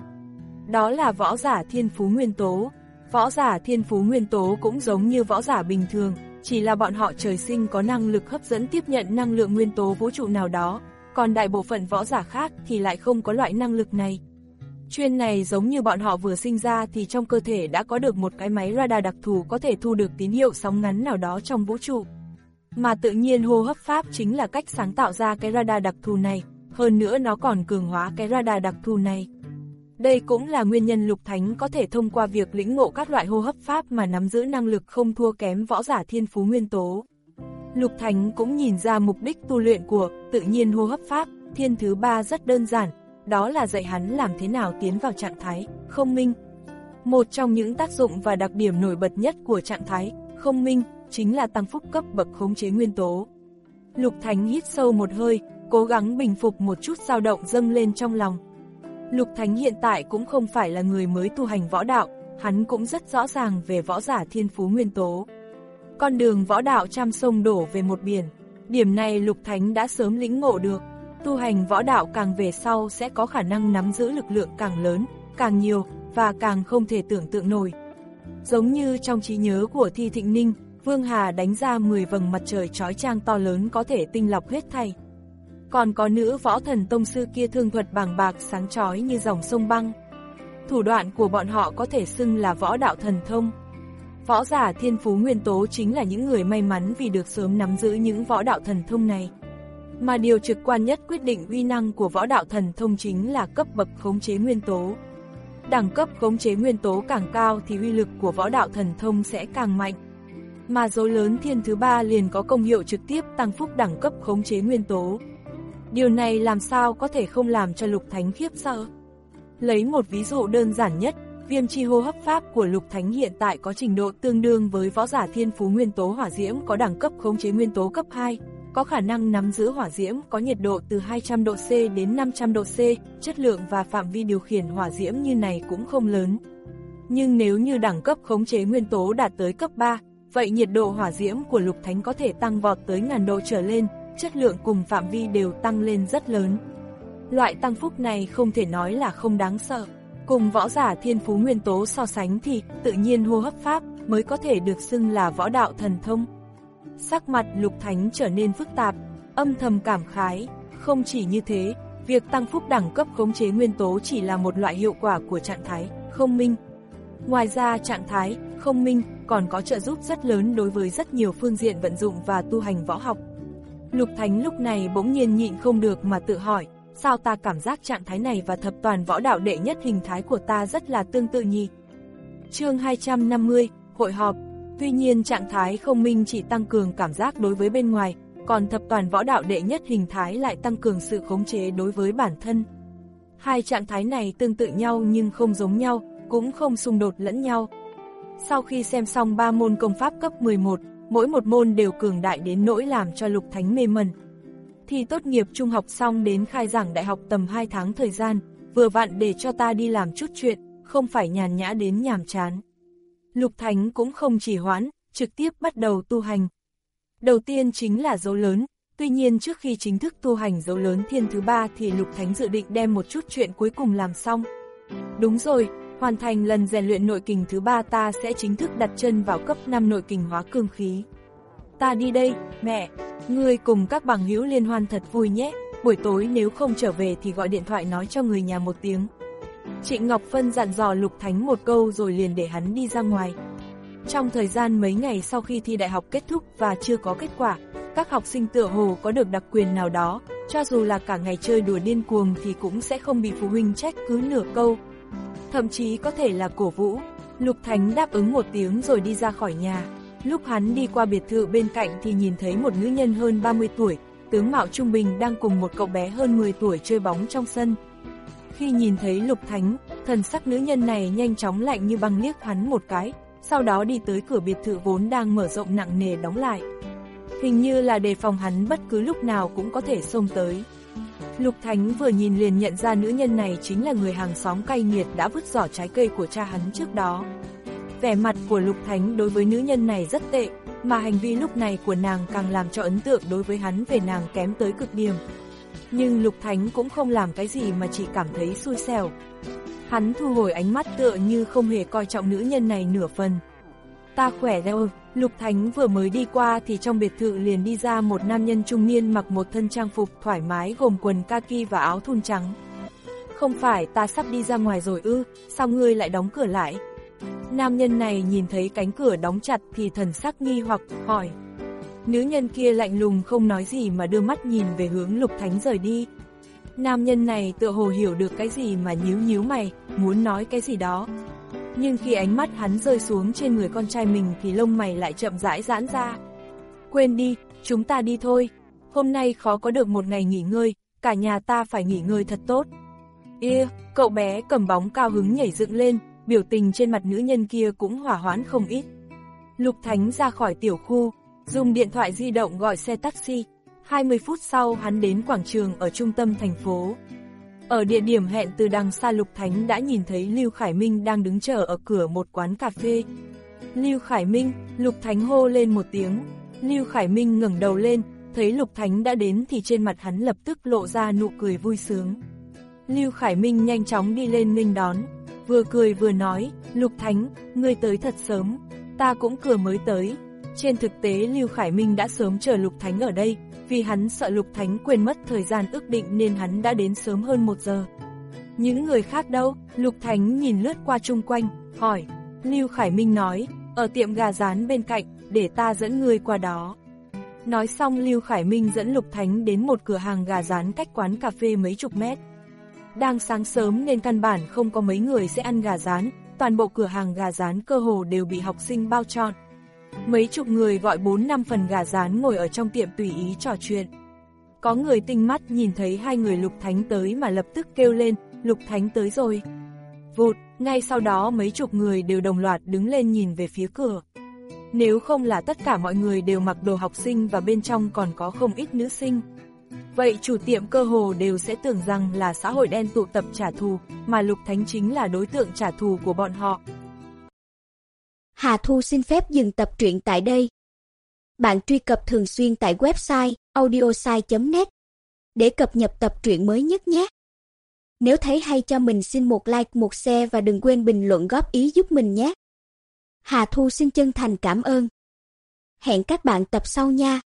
Đó là võ giả thiên phú nguyên tố. Võ giả thiên phú nguyên tố cũng giống như võ giả bình thường, chỉ là bọn họ trời sinh có năng lực hấp dẫn tiếp nhận năng lượng nguyên tố vũ trụ nào đó, còn đại bộ phận võ giả khác thì lại không có loại năng lực này. Chuyên này giống như bọn họ vừa sinh ra thì trong cơ thể đã có được một cái máy radar đặc thù có thể thu được tín hiệu sóng ngắn nào đó trong vũ trụ. Mà tự nhiên hô hấp pháp chính là cách sáng tạo ra cái radar đặc thù này, hơn nữa nó còn cường hóa cái radar đặc thù này. Đây cũng là nguyên nhân Lục Thánh có thể thông qua việc lĩnh ngộ các loại hô hấp pháp mà nắm giữ năng lực không thua kém võ giả thiên phú nguyên tố. Lục Thánh cũng nhìn ra mục đích tu luyện của tự nhiên hô hấp pháp thiên thứ ba rất đơn giản, đó là dạy hắn làm thế nào tiến vào trạng thái không minh. Một trong những tác dụng và đặc điểm nổi bật nhất của trạng thái không minh chính là tăng phúc cấp bậc khống chế nguyên tố. Lục Thánh hít sâu một hơi, cố gắng bình phục một chút dao động dâng lên trong lòng. Lục Thánh hiện tại cũng không phải là người mới tu hành võ đạo, hắn cũng rất rõ ràng về võ giả thiên phú nguyên tố. Con đường võ đạo trăm sông đổ về một biển, điểm này Lục Thánh đã sớm lĩnh ngộ được. Tu hành võ đạo càng về sau sẽ có khả năng nắm giữ lực lượng càng lớn, càng nhiều, và càng không thể tưởng tượng nổi. Giống như trong trí nhớ của Thi Thịnh Ninh, Vương Hà đánh ra mười vầng mặt trời chói chang to lớn có thể tinh lọc hết thảy. Còn có nữ võ thần tông sư kia thương thuật bàng bạc sáng chói như dòng sông băng. Thủ đoạn của bọn họ có thể xưng là võ đạo thần thông. Võ giả thiên phú nguyên tố chính là những người may mắn vì được sớm nắm giữ những võ đạo thần thông này. Mà điều trực quan nhất quyết định uy năng của võ đạo thần thông chính là cấp bậc khống chế nguyên tố. Đẳng cấp khống chế nguyên tố càng cao thì uy lực của võ đạo thần thông sẽ càng mạnh. Mà dấu lớn thiên thứ ba liền có công hiệu trực tiếp tăng phúc đẳng cấp khống chế nguyên tố. Điều này làm sao có thể không làm cho Lục Thánh khiếp sợ. Lấy một ví dụ đơn giản nhất, viêm chi hô hấp pháp của Lục Thánh hiện tại có trình độ tương đương với võ giả thiên phú nguyên tố hỏa diễm có đẳng cấp khống chế nguyên tố cấp hai, có khả năng nắm giữ hỏa diễm có nhiệt độ từ hai trăm độ C đến năm trăm độ C, chất lượng và phạm vi điều khiển hỏa diễm như này cũng không lớn. Nhưng nếu như đẳng cấp khống chế nguyên tố đạt tới cấp ba, vậy nhiệt độ hỏa diễm của Lục Thánh có thể tăng vọt tới ngàn độ trở lên, chất lượng cùng phạm vi đều tăng lên rất lớn. Loại tăng phúc này không thể nói là không đáng sợ. Cùng võ giả thiên phú nguyên tố so sánh thì tự nhiên hô hấp pháp mới có thể được xưng là võ đạo thần thông. Sắc mặt Lục Thánh trở nên phức tạp, âm thầm cảm khái. Không chỉ như thế, việc tăng phúc đẳng cấp khống chế nguyên tố chỉ là một loại hiệu quả của trạng thái không minh. Ngoài ra trạng thái không minh còn có trợ giúp rất lớn đối với rất nhiều phương diện vận dụng và tu hành võ học. Lục Thánh lúc này bỗng nhiên nhịn không được mà tự hỏi, sao ta cảm giác trạng thái này và thập toàn võ đạo đệ nhất hình thái của ta rất là tương tự nhỉ? Chương hai trăm năm mươi, hội họp. Tuy nhiên trạng thái không minh chỉ tăng cường cảm giác đối với bên ngoài, còn thập toàn võ đạo đệ nhất hình thái lại tăng cường sự khống chế đối với bản thân. Hai trạng thái này tương tự nhau nhưng không giống nhau, cũng không xung đột lẫn nhau. Sau khi xem xong ba môn công pháp cấp mười một, mỗi một môn đều cường đại đến nỗi làm cho Lục Thánh mê mẩn. Thì tốt nghiệp trung học xong đến khai giảng đại học tầm hai tháng thời gian, vừa vặn để cho ta đi làm chút chuyện, không phải nhàn nhã đến nhàm chán. Lục Thánh cũng không trì hoãn, trực tiếp bắt đầu tu hành. Đầu tiên chính là dấu lớn, tuy nhiên trước khi chính thức tu hành dấu lớn thiên thứ ba thì Lục Thánh dự định đem một chút chuyện cuối cùng làm xong. Đúng rồi, hoàn thành lần rèn luyện nội kình thứ ba ta sẽ chính thức đặt chân vào cấp năm nội kình hóa cương khí. Ta đi đây, mẹ, ngươi cùng các bằng hữu liên hoan thật vui nhé, buổi tối nếu không trở về thì gọi điện thoại nói cho người nhà một tiếng. Trịnh Ngọc Phân dặn dò Lục Thánh một câu rồi liền để hắn đi ra ngoài. Trong thời gian mấy ngày sau khi thi đại học kết thúc và chưa có kết quả, các học sinh tựa hồ có được đặc quyền nào đó, cho dù là cả ngày chơi đùa điên cuồng thì cũng sẽ không bị phụ huynh trách cứ nửa câu. Thậm chí có thể là cổ vũ. Lục Thánh đáp ứng một tiếng rồi đi ra khỏi nhà. Lúc hắn đi qua biệt thự bên cạnh thì nhìn thấy một nữ nhân hơn ba mươi tuổi, tướng mạo trung bình đang cùng một cậu bé hơn mười tuổi chơi bóng trong sân. Khi nhìn thấy Lục Thánh, thần sắc nữ nhân này nhanh chóng lạnh như băng liếc hắn một cái, sau đó đi tới cửa biệt thự vốn đang mở rộng nặng nề đóng lại. Hình như là đề phòng hắn bất cứ lúc nào cũng có thể xông tới. Lục Thánh vừa nhìn liền nhận ra nữ nhân này chính là người hàng xóm cay nghiệt đã vứt giỏ trái cây của cha hắn trước đó. Vẻ mặt của Lục Thánh đối với nữ nhân này rất tệ, mà hành vi lúc này của nàng càng làm cho ấn tượng đối với hắn về nàng kém tới cực điểm. Nhưng Lục Thánh cũng không làm cái gì mà chỉ cảm thấy xui xẻo. Hắn thu hồi ánh mắt tựa như không hề coi trọng nữ nhân này nửa phần. Ta khỏe đâu. Lục Thánh vừa mới đi qua thì trong biệt thự liền đi ra một nam nhân trung niên mặc một thân trang phục thoải mái gồm quần kaki và áo thun trắng. Không phải ta sắp đi ra ngoài rồi ư, sao ngươi lại đóng cửa lại? Nam nhân này nhìn thấy cánh cửa đóng chặt thì thần sắc nghi hoặc hỏi. Nữ nhân kia lạnh lùng không nói gì mà đưa mắt nhìn về hướng Lục Thánh rời đi. Nam nhân này tựa hồ hiểu được cái gì mà nhíu nhíu mày, muốn nói cái gì đó. Nhưng khi ánh mắt hắn rơi xuống trên người con trai mình thì lông mày lại chậm rãi giãn ra. Quên đi, chúng ta đi thôi. Hôm nay khó có được một ngày nghỉ ngơi, cả nhà ta phải nghỉ ngơi thật tốt. Ê, cậu bé cầm bóng cao hứng nhảy dựng lên, biểu tình trên mặt nữ nhân kia cũng hỏa hoãn không ít. Lục Thánh ra khỏi tiểu khu, dùng điện thoại di động gọi xe taxi. hai mươi phút sau hắn đến quảng trường ở trung tâm thành phố. Ở địa điểm hẹn từ đằng xa Lục Thánh đã nhìn thấy Lưu Khải Minh đang đứng chờ ở cửa một quán cà phê. Lưu Khải Minh, Lục Thánh hô lên một tiếng. Lưu Khải Minh ngẩng đầu lên, thấy Lục Thánh đã đến thì trên mặt hắn lập tức lộ ra nụ cười vui sướng. Lưu Khải Minh nhanh chóng đi lên nghênh đón, vừa cười vừa nói, Lục Thánh, ngươi tới thật sớm, ta cũng vừa mới tới. Trên thực tế Lưu Khải Minh đã sớm chờ Lục Thánh ở đây, vì hắn sợ Lục Thánh quên mất thời gian ước định nên hắn đã đến sớm hơn một giờ. Những người khác đâu? Lục Thánh nhìn lướt qua chung quanh, hỏi. Lưu Khải Minh nói, ở tiệm gà rán bên cạnh, để ta dẫn ngươi qua đó. Nói xong Lưu Khải Minh dẫn Lục Thánh đến một cửa hàng gà rán cách quán cà phê mấy chục mét. Đang sáng sớm nên căn bản không có mấy người sẽ ăn gà rán, toàn bộ cửa hàng gà rán cơ hồ đều bị học sinh bao trọn. Mấy chục người gọi bốn năm phần gà rán ngồi ở trong tiệm tùy ý trò chuyện. Có người tinh mắt nhìn thấy hai người Lục Thánh tới mà lập tức kêu lên, Lục Thánh tới rồi. Vụt, ngay sau đó mấy chục người đều đồng loạt đứng lên nhìn về phía cửa. Nếu không là tất cả mọi người đều mặc đồ học sinh và bên trong còn có không ít nữ sinh. Vậy chủ tiệm cơ hồ đều sẽ tưởng rằng là xã hội đen tụ tập trả thù, mà Lục Thánh chính là đối tượng trả thù của bọn họ. Hà Thu xin phép dừng tập truyện tại đây. Bạn truy cập thường xuyên tại website audiosai chấm net để cập nhật tập truyện mới nhất nhé. Nếu thấy hay cho mình xin một like, một share và đừng quên bình luận góp ý giúp mình nhé. Hà Thu xin chân thành cảm ơn. Hẹn các bạn tập sau nha.